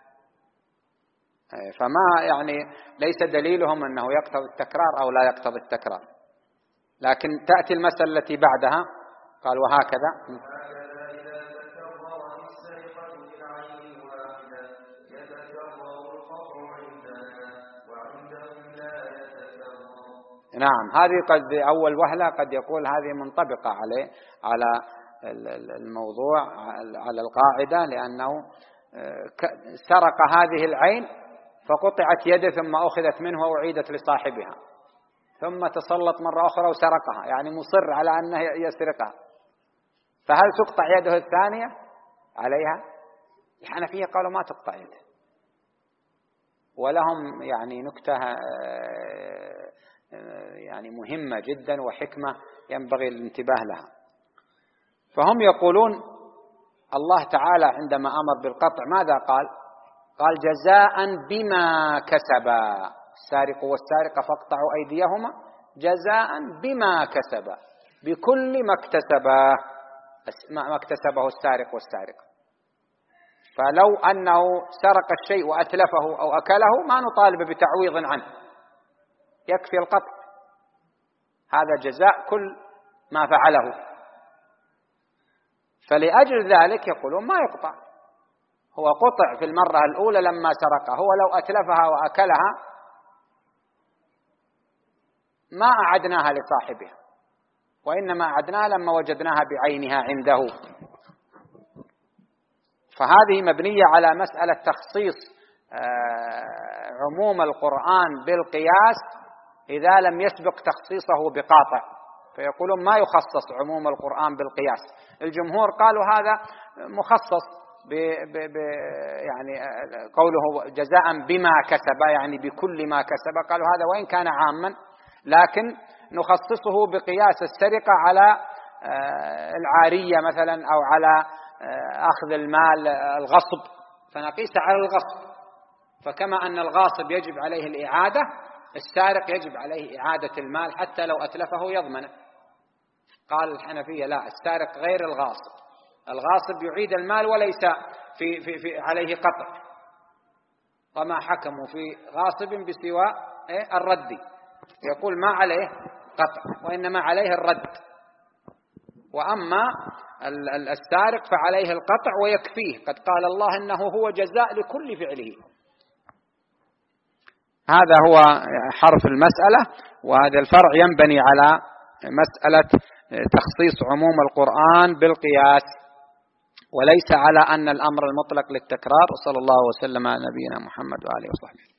A: فما يعني ليس دليلهم أنه يقتضي التكرار أو لا يقتضي التكرار. لكن تأتي المسألة التي بعدها، قال وهكذا
B: إذا تكرر السرقة بالعين الواحدة يتكرر القطع عندنا، وعندهم لا يتكرر.
A: نعم، هذه قد أول وهلة قد يقول هذه منطبقة على الموضوع، على القاعدة، لأنه سرق هذه العين فقطعت يده ثم أخذت منه وأعيدت لصاحبها، ثم تسلط مرة أخرى وسرقها، يعني مصر على أنه يسرقها، فهل تقطع يده الثانية عليها؟ الحنفية قالوا ما تقطع يده، ولهم يعني نكتة يعني مهمة جدا وحكمة ينبغي الانتباه لها. فهم يقولون الله تعالى عندما أمر بالقطع ماذا قال؟ قال جزاء بما كسبا، السارق والسارقة فاقطعوا أيديهما جزاء بما كسبا، بكل ما اكتسبه السارق والسارقة. فلو أنه سرق الشيء وأتلفه أو أكله ما نطالب بتعويض عنه، يكفي القطع، هذا جزاء كل ما فعله. فلأجل ذلك يقولون ما يقطع، هو قطع في المرة الأولى لما سرقها، هو لو أتلفها وأكلها ما أعدناها لصاحبها، وإنما أعدناها لما وجدناها بعينها عنده. فهذه مبنية على مسألة تخصيص عموم القرآن بالقياس إذا لم يسبق تخصيصه بقاطع، فيقولون ما يخصص عموم القرآن بالقياس. الجمهور قالوا هذا مخصص يعني قوله جزاء بما كسب، يعني بكل ما كسب، قالوا هذا وإن كان عاما لكن نخصصه بقياس السرقة على العارية مثلا أو على أخذ المال الغصب، فنقيس على الغصب. فكما أن الغاصب يجب عليه الإعادة، السارق يجب عليه إعادة المال حتى لو أتلفه يضمنه. قال الحنفية لا، السارق غير الغاصب، الغاصب يعيد المال وليس في عليه قطع، وما حكموا في غاصب بسوى الرد، يقول ما عليه قطع وإنما عليه الرد. وأما السارق فعليه القطع ويكفيه، قد قال الله إنه هو جزاء لكل فعله. هذا هو حرف المسألة، وهذا الفرع ينبني على مسألة تخصيص عموم القرآن بالقياس، وليس على أن الأمر المطلق للتكرار. وصلى الله وسلم على نبينا محمد وآله وصحبه.